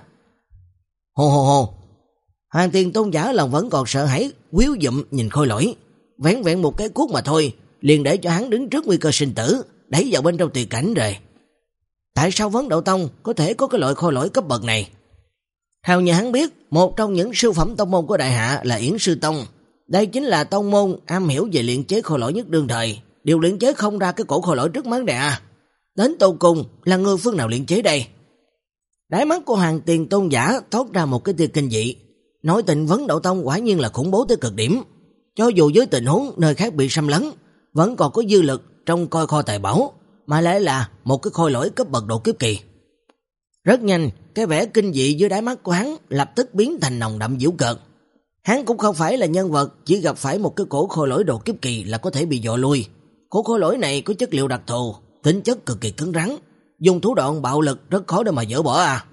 S2: Hồ hồ hồ. Hoàng Tiền Tôn Giả lòng vẫn còn sợ hãi, quýu dụm nhìn khôi lỗi. Vén vẹn một cái cuốc mà thôi, liền để cho hắn đứng trước nguy cơ sinh tử, đẩy vào bên trong tuyệt cảnh rồi. Tại sao Vấn Đạo Tông có thể có cái loại khôi lỗi cấp bậc này? Theo như hắn biết, một trong những siêu phẩm tông môn của đại hạ là Yển Sư Tông. Đây chính là tông môn am hiểu về luyện chế khôi lỗi nhất đương thời. Điều luyện chế không ra cái cổ khôi lỗi trước mắt này à. Đến tột cùng là người phương nào luyện chế đây? Đáy mắt của Hoàng Tiền Tôn Giả thoát ra một cái tia kinh dị. Nói tình Vấn Đạo Tông quả nhiên là khủng bố tới cực điểm. Cho dù với tình huống nơi khác bị xâm lấn, vẫn còn có dư lực trong coi kho tài bảo, mà lại là một cái khôi lỗi cấp bậc độ kiếp kỳ. Rất nhanh, cái vẻ kinh dị dưới đáy mắt của hắn lập tức biến thành nồng đậm giễu cợt. Hắn cũng không phải là nhân vật chỉ gặp phải một cái cổ khôi lỗi độ kiếp kỳ là có thể bị dọa lui. Cổ khôi lỗi này có chất liệu đặc thù, tính chất cực kỳ cứng rắn, dùng thủ đoạn bạo lực rất khó để mà dỡ bỏ à.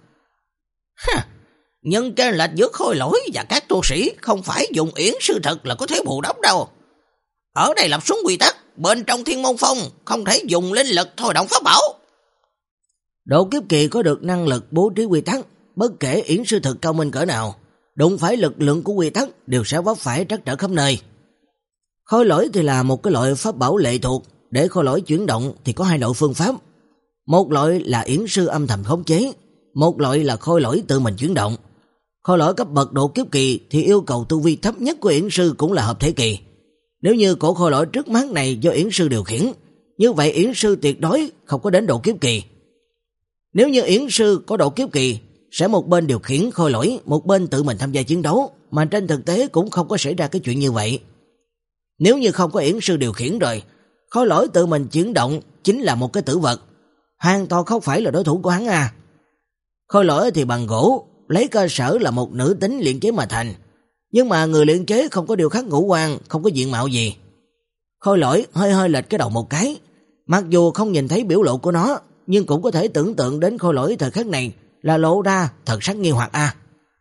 S3: Ha, nhưng trên lệch giữa khôi lỗi và các tu sĩ không phải dùng yển sư thực là có thể bù đắp đâu. Ở đây lập xuống quy tắc, bên trong Thiên Môn Phong không thể dùng linh lực thôi động pháp bảo.
S2: Độ kiếp kỳ có được năng lực bố trí quy tắc, bất kể yển sư thực cao minh cỡ nào, đụng phải lực lượng của quy tắc đều sẽ vấp phải trắc trở khắp nơi. Khôi lỗi thì là một cái loại pháp bảo lệ thuộc, để khôi lỗi chuyển động thì có hai loại phương pháp. Một loại là yển sư âm thầm khống chế, một loại là khôi lỗi tự mình chuyển động. Khôi lỗi cấp bậc độ kiếp kỳ thì yêu cầu tu vi thấp nhất của yển sư cũng là hợp thể kỳ. Nếu như cổ khôi lỗi trước mắt này do yển sư điều khiển, như vậy yển sư tuyệt đối không có đến độ kiếp kỳ. Nếu như yển sư có độ kiếp kỳ,
S1: sẽ một bên điều khiển khôi lỗi, một bên tự mình tham gia chiến đấu, mà trên thực tế cũng không có xảy ra cái chuyện như vậy. Nếu như không có yển sư điều khiển rồi, khôi lỗi tự mình chuyển động chính là một cái tử vật, hoàn toàn không phải là đối thủ của hắn à. Khôi lỗi thì bằng gỗ, lấy cơ sở là một nữ tính luyện chế mà thành, nhưng mà người luyện chế không có điều khắc ngũ quan, không có diện mạo gì. Khôi lỗi hơi hơi lệch cái đầu một cái, mặc dù không nhìn thấy biểu lộ của nó, nhưng cũng có thể tưởng tượng đến khôi lỗi thời khắc này là lộ ra thật sắc nghi hoặc a.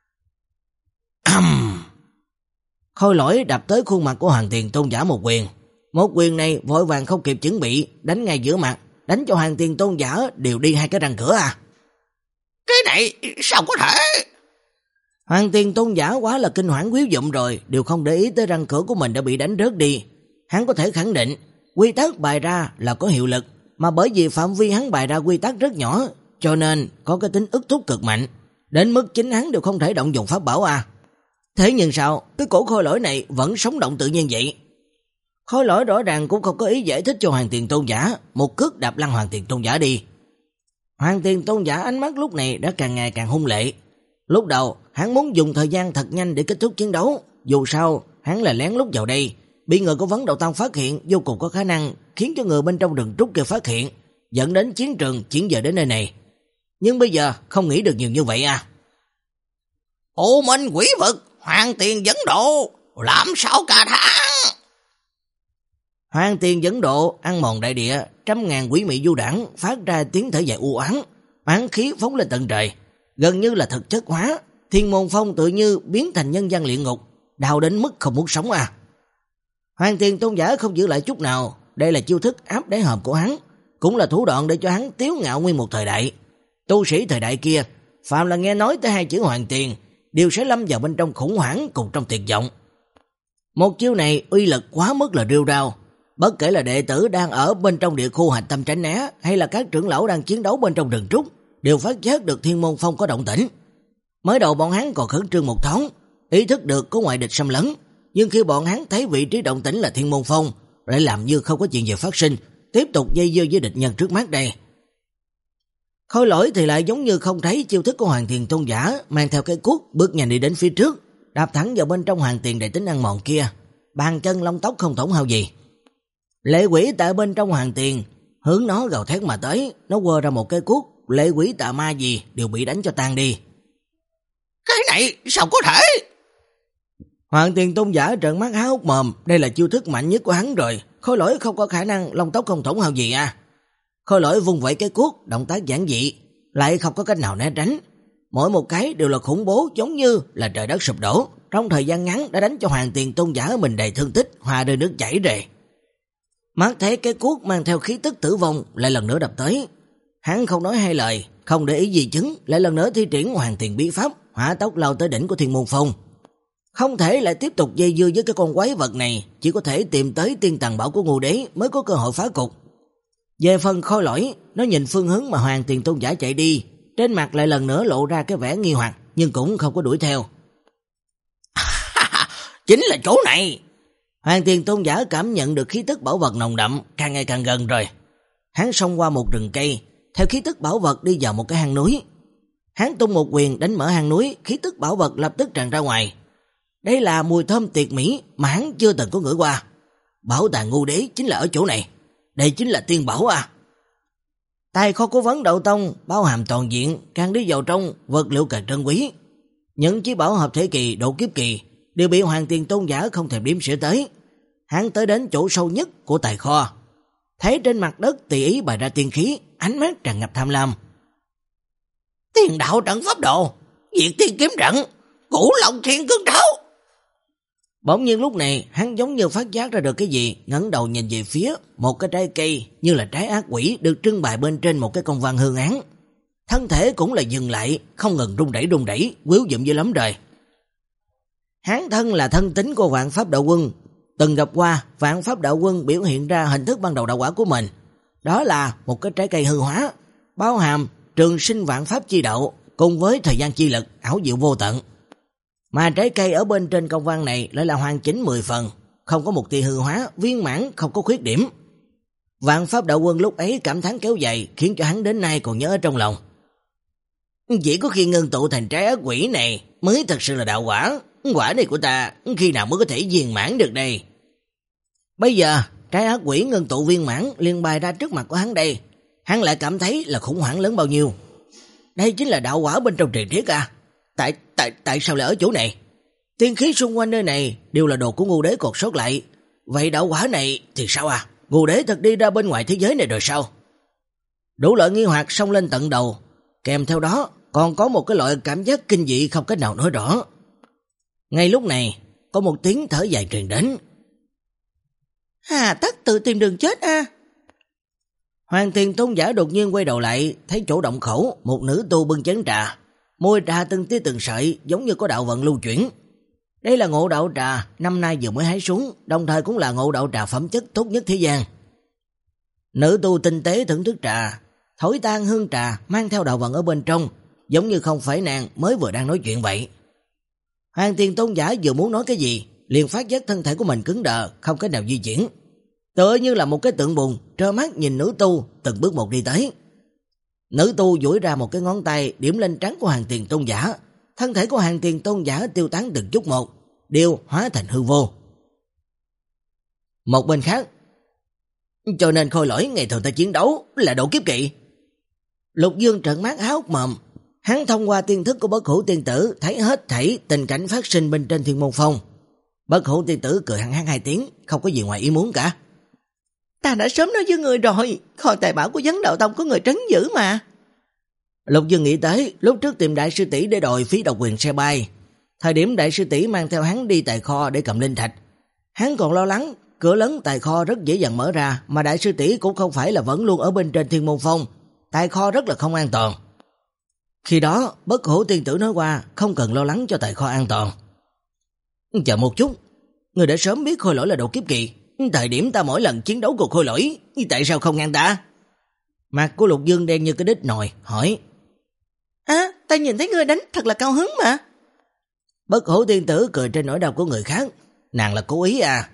S1: À. Khôi lỗi đập tới khuôn mặt của Hoàng Tiền Tôn Giả một quyền. Một quyền này vội vàng không kịp chuẩn bị, đánh ngay giữa mặt, đánh cho Hoàng Tiền Tôn Giả đều đi hai cái răng cửa à.
S2: Cái này sao có thể?
S1: Hoàng Tiền Tôn Giả quá là kinh hoảng quýu dụng rồi, đều không để ý tới răng cửa của mình đã bị đánh rớt đi. Hắn có thể khẳng định quy tắc bày ra là có hiệu lực, mà bởi vì phạm vi hắn bày ra quy tắc rất nhỏ, cho nên có cái tính ức thúc cực mạnh, đến mức chính hắn đều không thể động dụng pháp bảo à. Thế nhưng sao cái cổ khôi lỗi này vẫn sống động tự nhiên vậy? Khôi lỗi rõ ràng cũng không có ý giải thích cho Hoàng Tiền Tôn Giả, một cước đạp lăn Hoàng Tiền Tôn Giả đi. Hoàng Tiền Tôn Giả ánh mắt lúc này đã càng ngày càng hung lệ. Lúc đầu hắn muốn dùng thời gian thật nhanh để kết thúc chiến đấu, dù sao hắn là lén lút vào đây, bị người của Vấn Đầu Tông phát hiện, vô cùng có khả năng khiến cho người bên trong rừng trúc kia phát hiện, dẫn đến chiến trường chuyển dời đến nơi này. Nhưng bây giờ không nghĩ được nhiều như vậy à.
S2: U Minh Quỷ Vực, Hoàng Tiền dẫn độ, làm sao cả tháng?
S1: Hoàng Tiền dẫn độ, ăn mòn đại địa, trăm ngàn quỷ mị du đảng, phát ra tiếng thở dài u oán, oán khí phóng lên tận trời, gần như là thực chất hóa. Thiên Môn Phong tự như biến thành nhân gian luyện ngục, đau đến mức không muốn sống à. Hoàng Tiền Tôn Giả không giữ lại chút nào, đây là chiêu thức áp đáy hòm của hắn, cũng là thủ đoạn để cho hắn tiếu ngạo nguyên một thời đại. Tu sĩ thời đại kia, phàm là nghe nói tới hai chữ Hoàng Tiền, đều sẽ lâm vào bên trong khủng hoảng cùng trong tuyệt vọng. Một chiêu này uy lực quá mức là rêu rao, bất kể là đệ tử đang ở bên trong địa khu hành tâm tránh né, hay là các trưởng lão đang chiến đấu bên trong rừng trúc, đều phát giác được Thiên Môn Phong có động tĩnh. Mới đầu bọn hắn còn khẩn trương một thoáng, ý thức được có ngoại địch xâm lấn, nhưng khi bọn hắn thấy vị trí động tĩnh là Thiên Môn Phong, lại làm như không có chuyện gì phát sinh, tiếp tục dây dưa với địch nhân trước mắt đây. Khôi lỗi thì lại giống như không thấy chiêu thức của Hoàng Tiền Tôn Giả, mang theo cái cuốc bước nhanh đi đến phía trước, đạp thẳng vào bên trong Hoàng Tiền đầy tính ăn mòn kia, bàn chân lông tóc không tổn hao gì. Lệ quỷ tại bên trong Hoàng Tiền hướng nó gào thét mà tới, nó quơ ra một cái cuốc, lệ quỷ tà ma gì đều bị đánh cho tan đi.
S2: Cái này sao có thể?
S1: Hoàng Tiền Tôn Giả trợn mắt há hốc mồm, đây là chiêu thức mạnh nhất của hắn rồi, khôi lỗi không có khả năng lông tóc không tổn hao gì à. Khôi lỗi vung vẩy cái cuốc, động tác giản dị, lại không có cách nào né tránh. Mỗi một cái đều là khủng bố, giống như là trời đất sụp đổ, trong thời gian ngắn đã đánh cho Hoàng Tiền Tôn Giả mình đầy thương tích, hoa rơi nước chảy rồi. Mắt thấy cái cuốc mang theo khí tức tử vong lại lần nữa đập tới. Hắn không nói hai lời, không để ý gì chứng, lại lần nữa thi triển Hoàng Tiền bí pháp, hỏa tốc lao tới đỉnh của Thiên Môn Phong. Không thể lại tiếp tục dây dưa với cái con quái vật này, chỉ có thể tìm tới tiên tàng bảo của Ngũ Đế mới có cơ hội phá cục. Về phần khôi lỗi, nó nhìn phương hướng mà Hoàng Tiền Tôn Giả chạy đi, trên mặt lại lần nữa lộ ra cái vẻ nghi hoặc, nhưng cũng không có đuổi theo.
S2: Chính là chỗ này.
S1: Hoàng Tiền Tôn Giả cảm nhận được khí tức bảo vật nồng đậm, càng ngày càng gần rồi. Hắn xông qua một rừng cây, theo khí tức bảo vật đi vào một cái hang núi. Hắn tung một quyền đánh mở hang núi, khí tức bảo vật lập tức tràn ra ngoài. Đây là mùi thơm tuyệt mỹ mà hắn chưa từng có ngửi qua. Bảo tàng Ngũ Đế chính là ở chỗ này. Đây chính là tiên bảo à. Tài kho của Vấn Đậu Tông bao hàm toàn diện, càng đi vào trong vật liệu càng trân quý. Những chí bảo hợp thể kỳ, độ kiếp kỳ đều bị Hoàng Tiền Tôn Giả không thèm đếm xỉa tới. Hắn tới đến chỗ sâu nhất của tài kho, thấy trên mặt đất tùy ý bày ra tiên khí, ánh mắt tràn ngập tham lam.
S2: Tiền đạo trận pháp đồ, diệt tiên kiếm trận, Cửu Long Thiên Cương Trảo.
S1: Bỗng nhiên lúc này hắn giống như phát giác ra được cái gì, ngẩng đầu nhìn về phía một cái trái cây như là trái ác quỷ được trưng bày bên trên một cái công văn hương án. Thân thể cũng là dừng lại, không ngừng rung đẩy rung đẩy, quýu dụm dữ lắm rồi. Hắn thân là thân tín của Vạn Pháp Đạo Quân, từng gặp qua Vạn Pháp Đạo Quân biểu hiện ra hình thức ban đầu đạo quả của mình. Đó là một cái trái cây hư hóa, bao hàm trường sinh vạn pháp chi đạo cùng với thời gian chi lực ảo diệu vô tận. Mà trái cây ở bên trên công văn này lại là hoàn chỉnh mười phần, không có một tia hư hóa, viên mãn, không có khuyết điểm. Vạn Pháp Đạo Quân lúc ấy cảm thán kéo dài, khiến cho hắn đến nay còn nhớ ở trong lòng.
S2: Chỉ có khi ngưng tụ thành trái ác quỷ này mới thật sự là đạo quả. Quả này của ta khi nào mới có thể viên mãn được đây? Bây giờ trái ác quỷ ngưng tụ viên mãn liền bày ra trước mặt của hắn đây. Hắn lại cảm thấy là khủng hoảng lớn bao nhiêu. Đây chính là đạo quả bên trong truyền thuyết à? Tại tại tại sao lại ở chỗ này? Tiên khí xung quanh nơi này đều là đồ của Ngưu Đế cột sót lại. Vậy đạo quả này thì sao à? Ngưu Đế thật đi ra bên ngoài thế giới này rồi sao? Đủ loại nghi hoặc xông lên tận đầu, kèm theo đó còn có một cái loại cảm giác kinh dị không cách nào nói rõ. Ngay lúc này, có một tiếng thở dài truyền đến.
S3: Hà tất tự tìm đường chết a. À?
S2: Hoàng Tiền Tôn giả đột nhiên quay đầu lại, thấy chỗ động khẩu một nữ tu bưng chén trà, môi trà từng tia từng sợi giống như có đạo vận lưu chuyển. Đây là ngộ đạo trà năm nay vừa mới hái xuống, đồng thời cũng là ngộ đạo trà phẩm chất tốt nhất thế gian. Nữ tu tinh tế thưởng thức trà, thổi tan hương trà mang theo đạo vận ở bên trong, giống như không phải nàng mới vừa đang nói chuyện vậy. Hoàng Tiền Tôn giả vừa muốn nói cái gì, liền phát giác thân thể của mình cứng đờ, không cách nào di chuyển. Tựa như là một cái tượng bùn, trơ mắt nhìn nữ tu từng bước một đi tới. Nữ tu duỗi ra một cái ngón tay điểm lên trán của Hoàng Tiền Tôn giả. Thân thể của Hoàng Tiền Tôn giả tiêu tán từng chút một, đều hóa thành hư vô. Một bên khác, cho nên khôi lỗi ngày thường ta chiến đấu là độ kiếp kỵ. Lục Dương trợn mắt há hốc mồm, hắn thông qua tiên thức của Bất Hủ Tiên Tử thấy hết thảy tình cảnh phát sinh bên trên Thiên Môn Phong. Bất Hủ Tiên Tử cười hăng hăng hai tiếng, không có gì ngoài ý muốn cả.
S3: Ta đã sớm nói với người rồi, kho tài bảo của Vấn Đạo Tông có người trấn giữ mà.
S2: Lục Dương nghĩ tới lúc trước tìm đại sư tỷ để đòi phí độc quyền xe bay. Thời điểm đại sư tỷ mang theo hắn đi tài kho để cầm linh thạch, hắn còn lo lắng cửa lớn tài kho rất dễ dàng mở ra, mà đại sư tỷ cũng không phải là vẫn luôn ở bên trên Thiên Môn Phong, tài kho rất là không an toàn. Khi đó Bất Hủ Tiên Tử nói qua không cần lo lắng cho tài kho an toàn. Chờ một chút, người đã sớm biết khôi lỗi là độ kiếp kỳ, thời điểm ta mỗi lần chiến đấu cùng khôi lỗi, tại sao không ngăn ta? Mặt của Lục Dương đen như cái đít nồi, hỏi.
S3: À, ta nhìn thấy ngươi đánh thật là cao hứng mà.
S2: Bất Hủ Tiên Tử cười trên nỗi đau của người khác, nàng là cố ý à?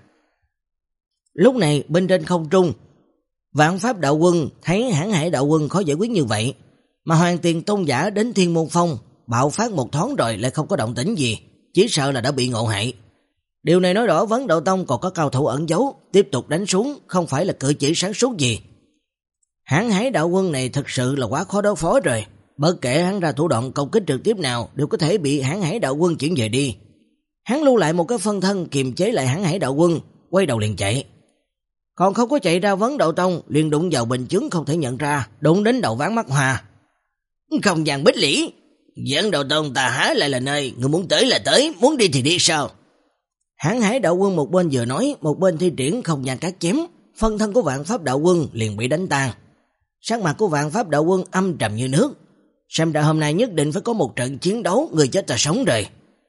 S2: Lúc này bên trên không trung, Vạn Pháp Đạo Quân thấy Hãn Hải Đạo Quân khó giải quyết như vậy, mà Hoàng Tiền Tôn giả đến Thiên Môn Phong bạo phát một thoáng rồi lại không có động tĩnh gì, chỉ sợ là đã bị ngộ hại. Điều này nói rõ Vấn Đạo Tông còn có cao thủ ẩn giấu, tiếp tục đánh xuống không phải là cử chỉ sáng suốt gì. Hãn Hải Đạo Quân này thật sự là quá khó đối phó rồi, bất kể hắn ra thủ đoạn công kích trực tiếp nào đều có thể bị Hãn Hải Đạo Quân chuyển về đi. Hắn lưu lại một cái phân thân kiềm chế lại Hãn Hải Đạo Quân, quay đầu liền chạy. Còn không có chạy ra Vấn Đạo Tông, liền đụng vào bình chướng không thể nhận ra, đụng đến đầu ván mắt hoa. Không gian bích lũy, Vấn Đạo Tông ta há lại là nơi người muốn tới là tới, muốn đi thì đi sao? Hãn Hải Đạo Quân một bên vừa nói, một bên thi triển không gian cắt chém, phân thân của Vạn Pháp Đạo Quân liền bị đánh tan. Sắc mặt của Vạn Pháp Đạo Quân âm trầm như nước, xem ra hôm nay nhất định phải có một trận chiến đấu người chết ta sống rồi.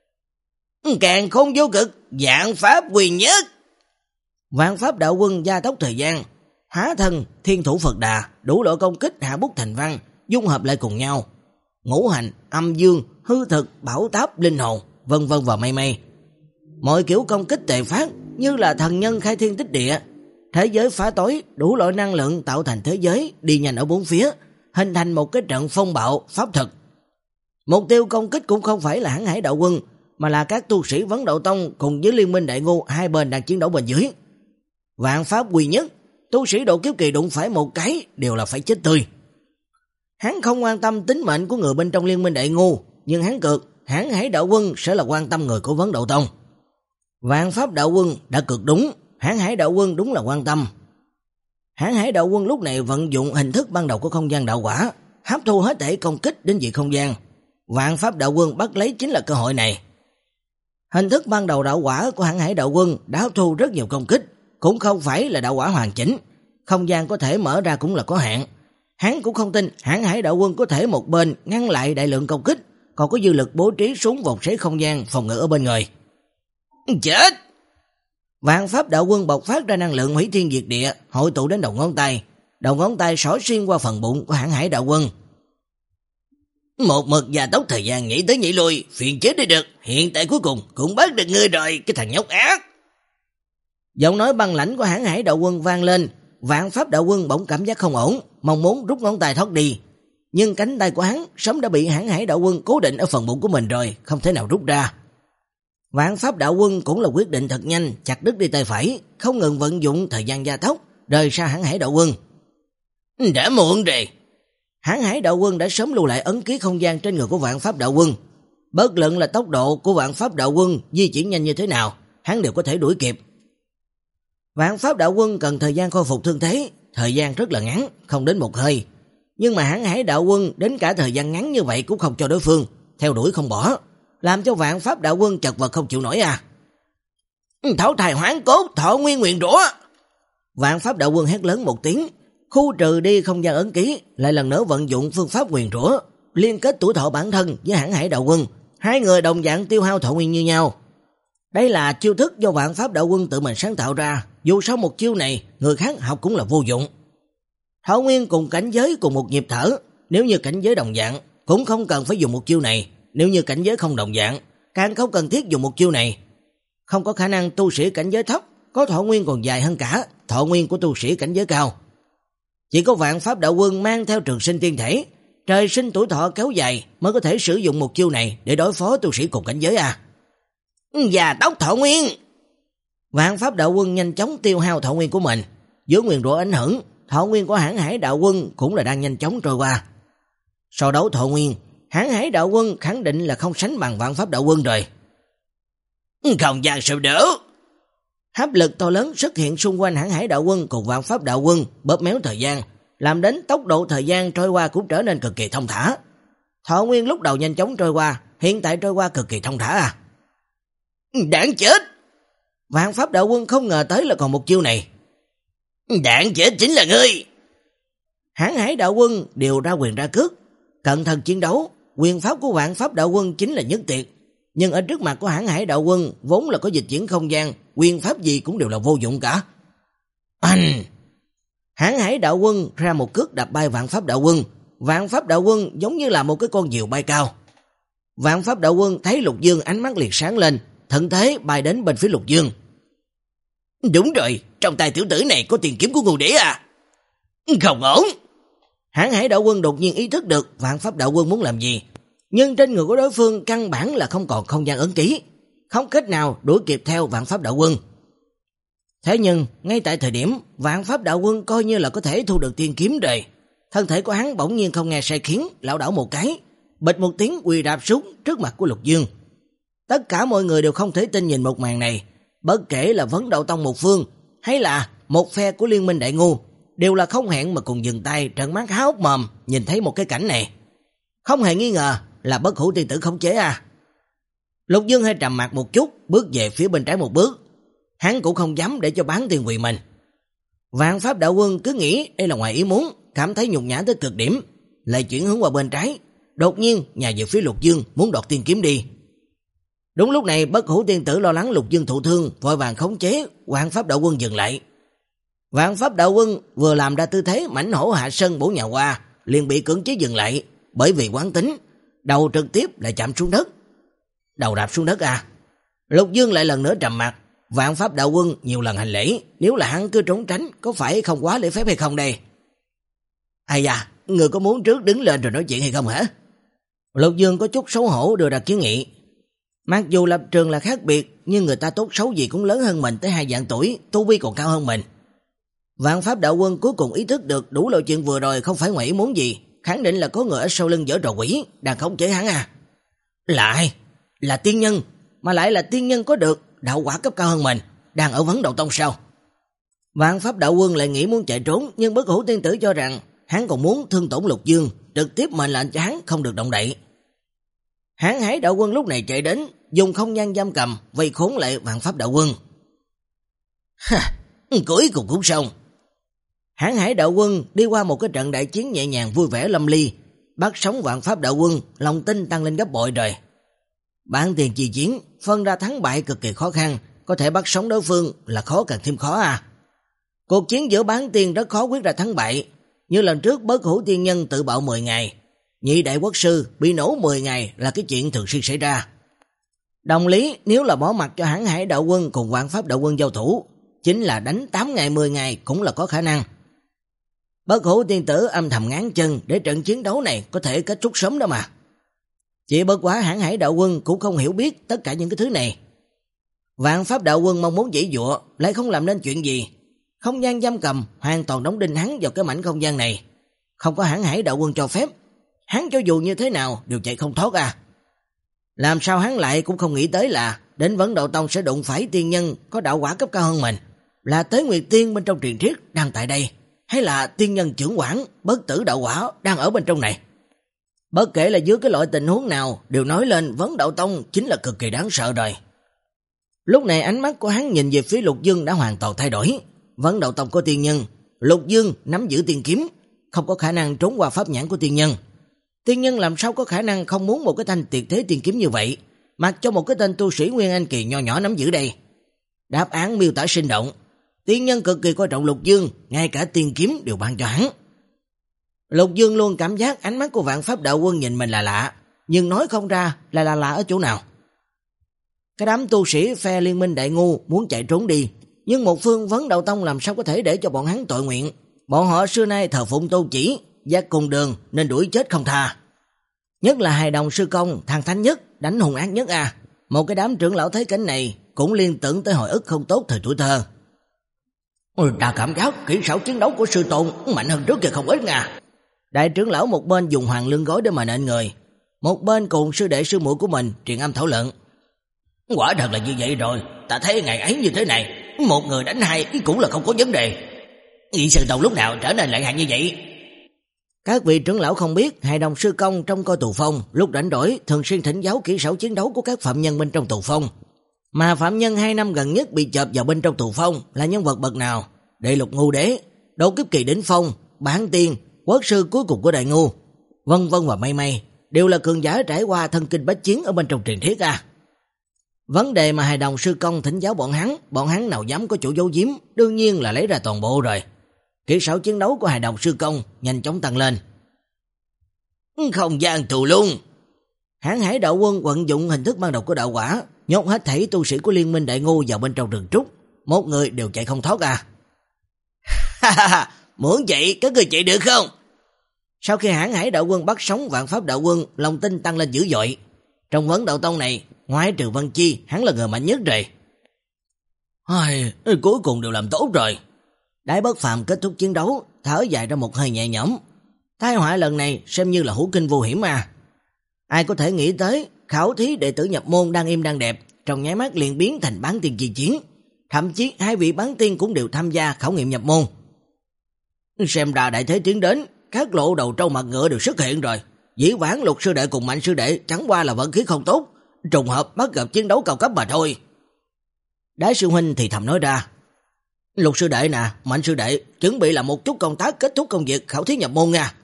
S2: Càng khôn vô cực, vạn pháp quy nhất. Vạn Pháp Đạo Quân gia tốc thời gian, hóa thân Thiên Thủ Phật Đà, đủ loại công kích hạ bút thành văn, dung hợp lại cùng nhau. Ngũ hành, âm dương, hư thực, bảo táp, linh hồn, vân vân và mây mây. Mọi kiểu công kích tề phát như là thần nhân khai thiên tích địa, thế giới phá tối, đủ loại năng lượng tạo thành thế giới đi nhanh ở bốn phía, hình thành một cái trận phong bạo pháp thực. Mục tiêu công kích cũng không phải là Hãn Hải Đạo Quân, mà là các tu sĩ Vấn Đạo Tông cùng với Liên Minh Đại Ngô, hai bên đang chiến đấu bên dưới. Vạn pháp quy nhất, tu sĩ độ kiếp kỳ đụng phải một cái đều là phải chết tươi. Hắn không quan tâm tính mệnh của người bên trong Liên Minh Đại Ngô, nhưng hắn cược Hãn Hải Đạo Quân sẽ là quan tâm người của Vấn Đạo Tông. Vạn Pháp Đạo Quân đã cược đúng, Hãn Hải Đạo Quân đúng là quan tâm. Hãn Hải Đạo Quân lúc này vận dụng hình thức ban đầu của không gian đạo quả, hấp thu hết thể công kích đến vị không gian. Vạn Pháp Đạo Quân bắt lấy chính là cơ hội này. Hình thức ban đầu đạo quả của Hãn Hải Đạo Quân đã hấp thu rất nhiều công kích, cũng không phải là đạo quả hoàn chỉnh, không gian có thể mở ra cũng là có hạn. Hắn cũng không tin Hãn Hải Đạo Quân có thể một bên ngăn lại đại lượng công kích, còn có dư lực bố trí xuống vòng xoáy không gian phòng ngự ở bên người. Chết! Vạn Pháp Đạo Quân bộc phát ra năng lượng hủy thiên diệt địa, hội tụ đến đầu ngón tay, đầu ngón tay xỏ xuyên qua phần bụng của Hãn Hải Đạo Quân. Một mực gia tốc thời gian nhảy tới nhảy lui, phiền chết đi được, hiện tại cuối cùng cũng bắt được ngươi rồi, cái thằng nhóc ác. Giọng nói băng lãnh của Hãn Hải Đạo Quân vang lên, Vạn Pháp Đạo Quân bỗng cảm giác không ổn, mong muốn rút ngón tay thoát đi. nhưng cánh tay của hắn sớm đã bị Hãn Hải đạo quân cố định ở phần bụng của mình rồi, không thể nào rút ra. Vạn Pháp đạo quân cũng là quyết định thật nhanh, chặt đứt đi tay phải, không ngừng vận dụng thời gian gia tốc, rời xa Hãn Hải đạo quân. Đã muộn rồi. Hãn Hải đạo quân đã sớm lưu lại ấn ký không gian trên người của Vạn Pháp đạo quân. Bất luận là tốc độ của Vạn Pháp đạo quân di chuyển nhanh như thế nào, hắn đều có thể đuổi kịp. Vạn Pháp đạo quân cần thời gian khôi phục thương thế, thời gian rất là ngắn, không đến một hơi. Nhưng mà Hãn Hải đạo quân đến cả thời gian ngắn như vậy cũng không cho đối phương, theo đuổi không bỏ, làm cho Vạn Pháp đạo quân chật vật không chịu nổi à. Thổ thai hoán cốt, thọ nguyên nguyện rủa. Vạn Pháp đạo quân hét lớn một tiếng, khu trừ đi không gian ấn ký, lại lần nữa vận dụng phương pháp nguyền rủa, liên kết tuổi thọ bản thân với Hãn Hải đạo quân, hai người đồng dạng tiêu hao thọ nguyên như nhau. Đây là chiêu thức do Vạn Pháp đạo quân tự mình sáng tạo ra, dù sau một chiêu này, người khác học cũng là vô dụng. Thọ nguyên cùng cảnh giới cùng một nhịp thở, nếu như cảnh giới đồng dạng, cũng không cần phải dùng một chiêu này, nếu như cảnh giới không đồng dạng, càng không cần thiết dùng một chiêu này. Không có khả năng tu sĩ cảnh giới thấp có thọ nguyên còn dài hơn cả thọ nguyên của tu sĩ cảnh giới cao. Chỉ có Vạn Pháp đạo quân mang theo trường sinh tiên thể, trời sinh tuổi thọ kéo dài mới có thể sử dụng một chiêu này để đối phó tu sĩ cùng cảnh giới à. Và tốc thọ nguyên. Vạn Pháp đạo quân nhanh chóng tiêu hao thọ nguyên của mình, dưới nguyền rủa ảnh hưởng, thọ nguyên của Hãn Hải đạo quân cũng là đang nhanh chóng trôi qua. So đấu thọ nguyên, Hãn Hải đạo quân khẳng định là không sánh bằng Vạn Pháp đạo quân rồi. Không gian sụp đổ. Áp lực to lớn xuất hiện xung quanh Hãn Hải đạo quân cùng Vạn Pháp đạo quân, bóp méo thời gian, làm đến tốc độ thời gian trôi qua cũng trở nên cực kỳ thông thả. Thọ nguyên lúc đầu nhanh chóng trôi qua, hiện tại trôi qua cực kỳ thông thả à. Đáng chết. Vạn Pháp đạo quân không ngờ tới là còn một chiêu này. Đáng chết chính là ngươi. Hãn Hải đạo quân điều ra quyền ra cước, cận thân chiến đấu, quyền pháp của Vạn Pháp đạo quân chính là nhất tuyệt. Nhưng ở trước mặt của Hãn Hải đạo quân vốn là có dịch chuyển không gian, quyền pháp gì cũng đều là vô dụng cả. Anh! Hãn Hải đạo quân ra một cước đạp bay Vạn Pháp đạo quân, Vạn Pháp đạo quân giống như là một cái con diều bay cao. Vạn Pháp đạo quân thấy Lục Dương ánh mắt liền sáng lên, thuận thế bay đến bên phía Lục Dương. Đúng rồi, trong tay tiểu tử này có tiền kiếm của Ngưu Đế à? Không ổn. Hãn Hải đạo quân đột nhiên ý thức được Vạn Pháp đạo quân muốn làm gì, nhưng trên người của đối phương căn bản là không còn không gian ấn ký, không cách nào đuổi kịp theo Vạn Pháp đạo quân. Thế nhưng, ngay tại thời điểm Vạn Pháp đạo quân coi như là có thể thu được tiên kiếm rồi, thân thể của hắn bỗng nhiên không nghe sai khiến, lảo đảo một cái, bịch một tiếng quỳ đạp xuống trước mặt của Lục Dương. Tất cả mọi người đều không thể tin nhìn một màn này, bất kể là Vấn Đạo Tông một phương hay là một phe của Liên Minh Đại Ngu, đều là không hẹn mà cùng dừng tay trợn mắt há hốc mồm nhìn thấy một cái cảnh này. Không hề nghi ngờ là Bất Hủ tiên tử khống chế à. Lục Dương hơi trầm mặt một chút, bước về phía bên trái một bước. Hắn cũng không dám để cho Bán Tiên quỳ mình. Vạn Pháp đạo quân cứ nghĩ đây là ngoài ý muốn, cảm thấy nhục nhã tới cực điểm, lại chuyển hướng qua bên trái, đột nhiên nhào về phía Lục Dương muốn đoạt tiên kiếm đi. Đúng lúc này Bất Hủ tiên tử lo lắng Lục Dương thụ thương, vội vàng khống chế Vạn Pháp đạo quân dừng lại. Vạn Pháp đạo quân vừa làm ra tư thế mãnh hổ hạ sân bổ nhào qua, liền bị cưỡng chế dừng lại, bởi vì quán tính, đầu trực tiếp lại chạm xuống đất. Đầu đạp xuống đất à? Lục Dương lại lần nữa trầm mặt. Vạn Pháp đạo quân nhiều lần hành lễ, nếu là hắn cứ trốn tránh, có phải không quá lễ phép hay không đây? Ai da, người có muốn trước đứng lên rồi nói chuyện hay không hả? Lục Dương có chút xấu hổ đưa ra kiến nghị. Mặc dù lập trường là khác biệt, nhưng người ta tốt xấu gì cũng lớn hơn mình tới hai vạn tuổi, tu vi còn cao hơn mình. Vạn Pháp đạo quân cuối cùng ý thức được đủ lộ chuyện vừa rồi không phải ngoài ý muốn gì, khẳng định là có người ở sau lưng giở trò quỷ đang khống chế hắn à. Là ai? Là tiên nhân, mà lại là tiên nhân có được đạo quả cấp cao hơn mình, đang ở Vấn Đạo Tông sao? Vạn Pháp đạo quân lại nghĩ muốn chạy trốn, nhưng Bất Hủ tiên tử cho rằng hắn còn muốn thương tổn Lục Dương, trực tiếp mệnh lệnh cho hắn không được động đậy. Hãn Hải đạo quân lúc này chạy đến, dùng không gian giam cầm vây khốn lại Vạn Pháp đạo quân. Ha, cuối cùng cũng xong. Hãn Hải đạo quân đi qua một cái trận đại chiến nhẹ nhàng vui vẻ lâm ly, bắt sống Vạn Pháp đạo quân, lòng tin tăng lên gấp bội rồi. Bản tiền chi chiến, phân ra thắng bại cực kỳ khó khăn, có thể bắt sống đối phương là khó càng thêm khó à. Cuộc chiến giữa Bán Tiên rất khó quyết ra thắng bại, như lần trước Bất Hủ tiên nhân tự bạo mười ngày, nhị đại quốc sư bị nổ mười ngày là cái chuyện thường xuyên xảy ra. Đồng lý, nếu là bỏ mặt cho Hãn Hải đạo quân cùng Vạn Pháp đạo quân giao thủ, chính là đánh tám ngày mười ngày cũng là có khả năng. Bất Hủ tiên tử âm thầm ngán chân để trận chiến đấu này có thể kết thúc sớm đó mà. Chỉ bất quá Hãn Hải đạo quân cũng không hiểu biết tất cả những cái thứ này. Vạn Pháp đạo quân mong muốn giãy giụa lại không làm nên chuyện gì. Không gian giam cầm hoàn toàn đóng đinh hắn vào cái mảnh không gian này. Không có Hãn Hải đạo quân cho phép, hắn cho dù như thế nào đều chạy không thoát à. Làm sao hắn lại cũng không nghĩ tới là đến Vấn Đạo Tông sẽ đụng phải tiên nhân có đạo quả cấp cao hơn mình. Là Tế Nguyệt Tiên bên trong truyền thuyết đang tại đây, hay là tiên nhân trưởng quản bất tử đạo quả đang ở bên trong này. Bất kể là dưới cái loại tình huống nào đều nói lên Vấn Đạo Tông chính là cực kỳ đáng sợ rồi. Lúc này ánh mắt của hắn nhìn về phía Lục Dương đã hoàn toàn thay đổi. Vấn Đạo Tông có tiên nhân, Lục Dương nắm giữ tiên kiếm, không có khả năng trốn qua pháp nhãn của tiên nhân. Tiên nhân làm sao có khả năng không muốn một cái thanh tuyệt thế tiên kiếm như vậy, mặc cho một cái tên tu sĩ Nguyên Anh kỳ nho nhỏ nắm giữ đây. Đáp án miêu tả sinh động. Tiên nhân cực kỳ coi trọng Lục Dương, ngay cả tiên kiếm đều ban cho hắn. Lục Dương luôn cảm giác ánh mắt của Vạn Pháp đạo quân nhìn mình là lạ, nhưng nói không ra là là lạ ở chỗ nào. Cái đám tu sĩ phe Liên Minh Đại Ngu muốn chạy trốn đi, nhưng một phương Vấn Đạo Tông làm sao có thể để cho bọn hắn tội nguyện. Bọn họ xưa nay thờ phụng Tô Chỉ, giác cùng đường nên đuổi chết không tha. Nhất là hài đồng sư công, thằng thánh nhất, đánh hung ác nhất à. Một cái đám trưởng lão thấy cảnh này cũng liên tưởng tới hồi ức không tốt thời tuổi thơ. Ôi, ta cảm giác kỹ xảo chiến đấu của sư tôn mạnh hơn trước kia không ít nha. Đại trưởng lão một bên dùng hoàng lương gối để mà nện người, một bên cùng sư đệ sư muội của mình truyền âm thảo luận. Quả thật là như vậy rồi, ta thấy ngày ấy như thế này, một người đánh hai cũng là không có vấn đề. Nghĩ sư tôn lúc nào trở nên lợi hại như vậy? Các vị trưởng lão không biết, hài đồng sư công trong coi tù phong lúc rảnh rỗi thường xuyên thỉnh giáo kỹ xảo chiến đấu của các phạm nhân bên trong tù phong. Mà phạm nhân hai năm gần nhất bị chộp vào bên trong tù phong là nhân vật bậc nào? Đệ Lục Ngu Đế, Độ Kiếp Kỳ đỉnh phong, Bán Tiên, quốc sư cuối cùng của Đại Ngu, vân vân và mây mây, đều là cường giả trải qua thân kinh bách chiến ở bên trong truyền thuyết à. Vấn đề mà hài đồng sư công thỉnh giáo bọn hắn, bọn hắn nào dám có chỗ giấu giếm, đương nhiên là lấy ra toàn bộ rồi. Kỹ xảo chiến đấu của hài đồng sư công nhanh chóng tăng lên. Không gian tù lung. Hãn Hải đạo quân vận dụng hình thức ban đầu của đạo quả, nhốt hết thảy tu sĩ của Liên Minh Đại Ngu vào bên trong rừng trúc, một người đều chạy không thoát à. Ha ha ha, muốn chạy các người chạy được không? Sau khi Hãn Hải đạo quân bắt sống Vạn Pháp đạo quân, lòng tin tăng lên dữ dội. Trong Vấn Đạo Tông này, ngoại trừ Vân Chi, hắn là người mạnh nhất rồi. Ai, cuối cùng đều làm tốt rồi. Đại Bất Phàm kết thúc chiến đấu, thở dài ra một hơi nhẹ nhõm. Tai họa lần này xem như là hữu kinh vô hiểm mà. Ai có thể nghĩ tới, khảo thí đệ tử nhập môn đang im đang đẹp, trong nháy mắt liền biến thành bán tiên chi chiến. Thậm chí hai vị bán tiên cũng đều tham gia khảo nghiệm nhập môn. Xem ra đại thế tiến đến, các lộ đầu trâu mặt ngựa đều xuất hiện rồi. Dĩ vãng Lục sư đệ cùng Mạnh sư đệ chẳng qua là vận khí không tốt, trùng hợp bắt gặp chiến đấu cao cấp mà thôi. Đái sư huynh thì thầm nói ra. Lục sư đệ nè, Mạnh sư đệ, chuẩn bị làm một chút công tác kết thúc công việc khảo thí nhập môn nha.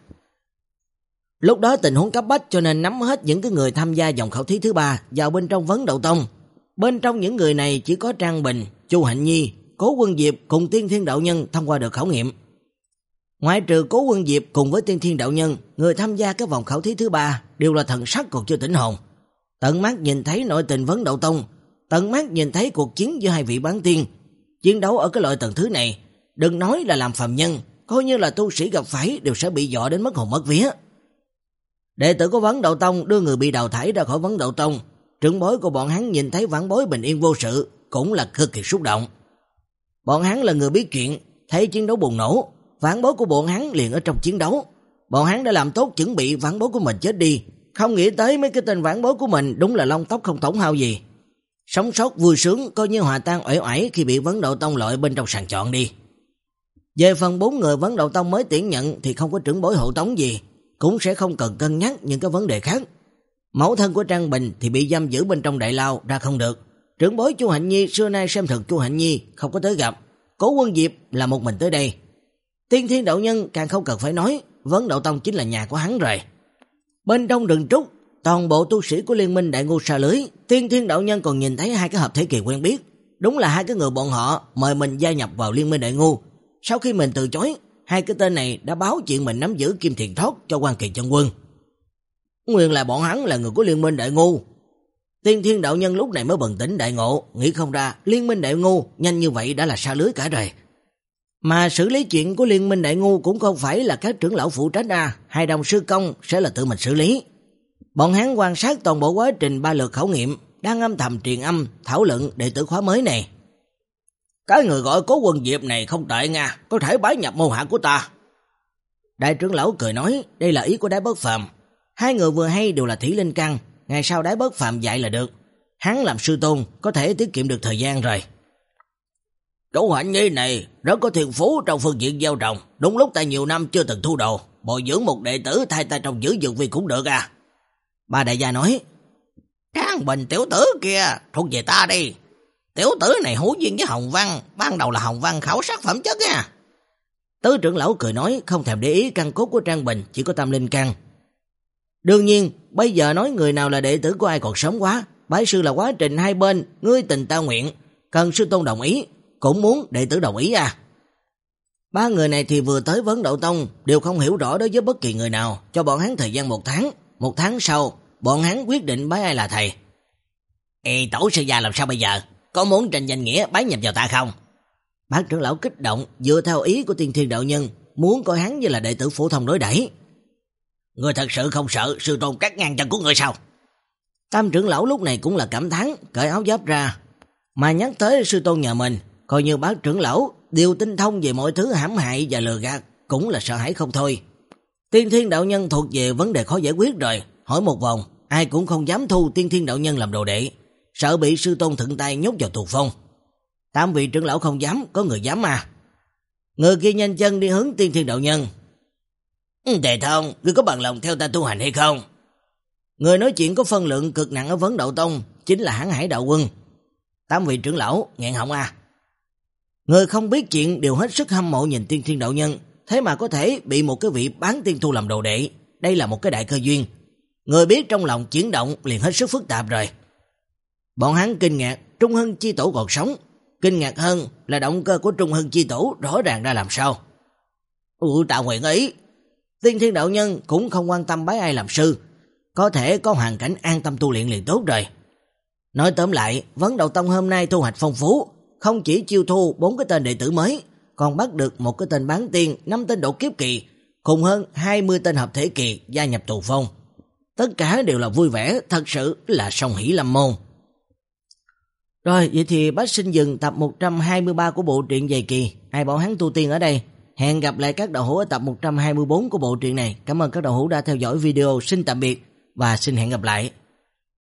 S2: Lúc đó tình huống cấp bách cho nên nắm hết những cái người tham gia vòng khảo thí thứ ba vào bên trong Vấn Đạo Tông. Bên trong những người này chỉ có Trang Bình, Chu Hạnh Nhi, Cố Quân Diệp cùng Tiên Thiên đạo nhân thông qua được khảo nghiệm. Ngoại trừ Cố Quân Diệp cùng với Tiên Thiên đạo nhân, người tham gia cái vòng khảo thí thứ ba đều là thần sắc còn chưa tỉnh hồn. Tận mắt nhìn thấy nội tình Vấn Đạo Tông, tận mắt nhìn thấy cuộc chiến giữa hai vị bán tiên. Chiến đấu ở cái loại tầng thứ này, đừng nói là làm phàm nhân, coi như là tu sĩ gặp phải đều sẽ bị dọa đến mất hồn mất vía. Đệ tử của Vấn Đạo Tông đưa người bị đào thải ra khỏi Vấn Đạo Tông, trưởng bối của bọn hắn nhìn thấy vãn bối bình yên vô sự cũng là cực kỳ xúc động. Bọn hắn là người biết chuyện, thấy chiến đấu bùng nổ, vãn bối của bọn hắn liền ở trong chiến đấu. Bọn hắn đã làm tốt chuẩn bị vãn bối của mình chết đi, không nghĩ tới mấy cái tên vãn bối của mình đúng là lông tóc không tổn hao gì. Sống sót vui sướng coi như hòa tan uể oải khi bị Vấn Đạo Tông loại bên trong sàng chọn đi. Về phần bốn người Vấn Đạo Tông mới tuyển nhận thì không có trưởng bối hộ tống gì, cũng sẽ không cần cân nhắc những cái vấn đề khác. Mẫu thân của Trang Bình thì bị giam giữ bên trong đại lao ra không được. Trưởng bối Chu Hạnh Nhi xưa nay xem thường Chu Hạnh Nhi không có tới gặp. Cố Quân Diệp là một mình tới đây. Tiên Thiên đạo nhân càng không cần phải nói, Vấn Đạo Tông chính là nhà của hắn rồi. Bên trong rừng trúc, toàn bộ tu sĩ của Liên Minh Đại Ngu xa lưới, Tiên Thiên đạo nhân còn nhìn thấy hai cái hợp thể kỳ quen biết. Đúng là hai cái người bọn họ mời mình gia nhập vào Liên Minh Đại Ngu. Sau khi mình từ chối, hai cái tên này đã báo chuyện mình nắm giữ Kim Thiền Thoát cho Quan Kỳ Chân Quân. Nguyên là bọn hắn là người của Liên Minh Đại Ngu. Tiên Thiên đạo nhân lúc này mới bừng tỉnh đại ngộ, nghĩ không ra Liên Minh Đại Ngu nhanh như vậy đã là xa lưới cả rồi.
S1: Mà xử lý chuyện của Liên minh Đại Ngu cũng không phải là các trưởng lão phụ trách à, hai đồng sư công sẽ là tự mình xử lý. Bọn hắn quan sát toàn bộ quá trình ba lượt khảo nghiệm, đang âm thầm truyền âm, thảo luận đệ tử khóa mới này.
S2: Cái người gọi Cố Quân Diệp này không tệ nha, có thể bái nhập môn hạ của ta.
S1: Đại trưởng lão cười nói, đây là ý của Đái Bất Phàm. Hai người vừa hay đều là thủy linh căn, ngày sau Đái Bất Phàm dạy là được. Hắn làm sư tôn, có thể tiết kiệm được thời gian rồi.
S2: Chủ Hạnh Nhi này rất có thiên phú trong phương diện gieo trồng, đúng lúc ta nhiều năm chưa từng thu đồ, bồi dưỡng một đệ tử thay ta trồng giữ dược viên cũng được à.
S1: Ba đại gia nói,
S2: Trang Bình tiểu tử kia, thuộc về ta đi. Tiểu tử này hữu duyên với Hồng Văn, ban đầu là Hồng Văn khảo sát phẩm chất nha.
S1: Tứ trưởng lão cười nói, không thèm để ý căn cốt của Trang Bình, chỉ có tâm linh căn. Đương nhiên, bây giờ nói người nào là đệ tử của ai còn sống quá, bái sư là quá trình hai bên, ngươi tình ta nguyện, cần sư tôn đồng ý, cũng muốn đệ tử đồng ý à. Ba người này thì vừa tới Vấn Đậu Tông, đều không hiểu rõ đối với bất kỳ người nào, cho bọn hắn thời gian một tháng, một tháng sau, bọn hắn quyết định bái ai là thầy.
S2: Ê, tổ sư gia làm sao bây giờ? Có muốn tranh danh nghĩa bái nhập vào ta không?
S1: Bác trưởng lão kích động, dựa theo ý của Tiên Thiên đạo nhân, muốn coi hắn như là đệ tử phổ thông đối đãi.
S2: Ngươi thật sự không sợ sư tôn cắt ngang chân của ngươi sao?
S1: Tam trưởng lão lúc này cũng là cảm thán, cởi áo giáp ra, mà nhắc tới sư tôn nhà mình, coi như bác trưởng lão đều tinh thông về mọi thứ hãm hại và lừa gạt, cũng là sợ hãi không thôi. Tiên Thiên đạo nhân thuộc về vấn đề khó giải quyết rồi, hỏi một vòng, ai cũng không dám thu Tiên Thiên đạo nhân làm đồ đệ, sợ bị sư tôn thượng tay nhốt vào tù phong. Tam vị trưởng lão không dám, có người dám mà. Người kia nhanh chân đi hướng Tiên Thiên đạo nhân.
S2: Tề Thông, ngươi có bằng lòng theo ta tu hành hay không?
S1: Người nói chuyện có phân lượng cực nặng ở Vấn Đậu Tông, chính là Hán Hải đạo quân. Tam vị trưởng lão, nghẹn họng à. Người không biết chuyện đều hết sức hâm mộ nhìn Tiên Thiên đạo nhân, thế mà có thể bị một cái vị bán tiên thu làm đồ đệ, đây là một cái đại cơ duyên. Người biết trong lòng chuyển động liền hết sức phức tạp rồi. Bọn hắn kinh ngạc Trung Hưng chi tổ còn sống, kinh ngạc hơn là động cơ của Trung Hưng chi tổ rõ ràng ra làm sao.
S2: Ừ, ta nguyện ý.
S1: Tiên Thiên đạo nhân cũng không quan tâm bái ai làm sư, có thể có hoàn cảnh an tâm tu luyện liền tốt rồi. Nói tóm lại, Vấn Đậu Tông hôm nay thu hoạch phong phú, không chỉ chiêu thu bốn cái tên đệ tử mới, còn bắt được một cái tên bán tiên, năm tên độ kiếp kỳ, cùng hơn hai mươi tên hợp thể kỳ gia nhập tù phong. Tất cả đều là vui vẻ, thật sự là song hỷ lâm môn. Rồi, vậy thì bác xin dừng tập một trăm hai mươi ba của bộ truyện Dày Kỳ, Ai Bảo Hắn Tu Tiên ở đây. Hẹn gặp lại các đạo hữu ở tập một trăm hai mươi bốn của bộ truyện này. Cảm ơn các đạo hữu đã theo dõi video, xin tạm biệt và xin hẹn gặp lại.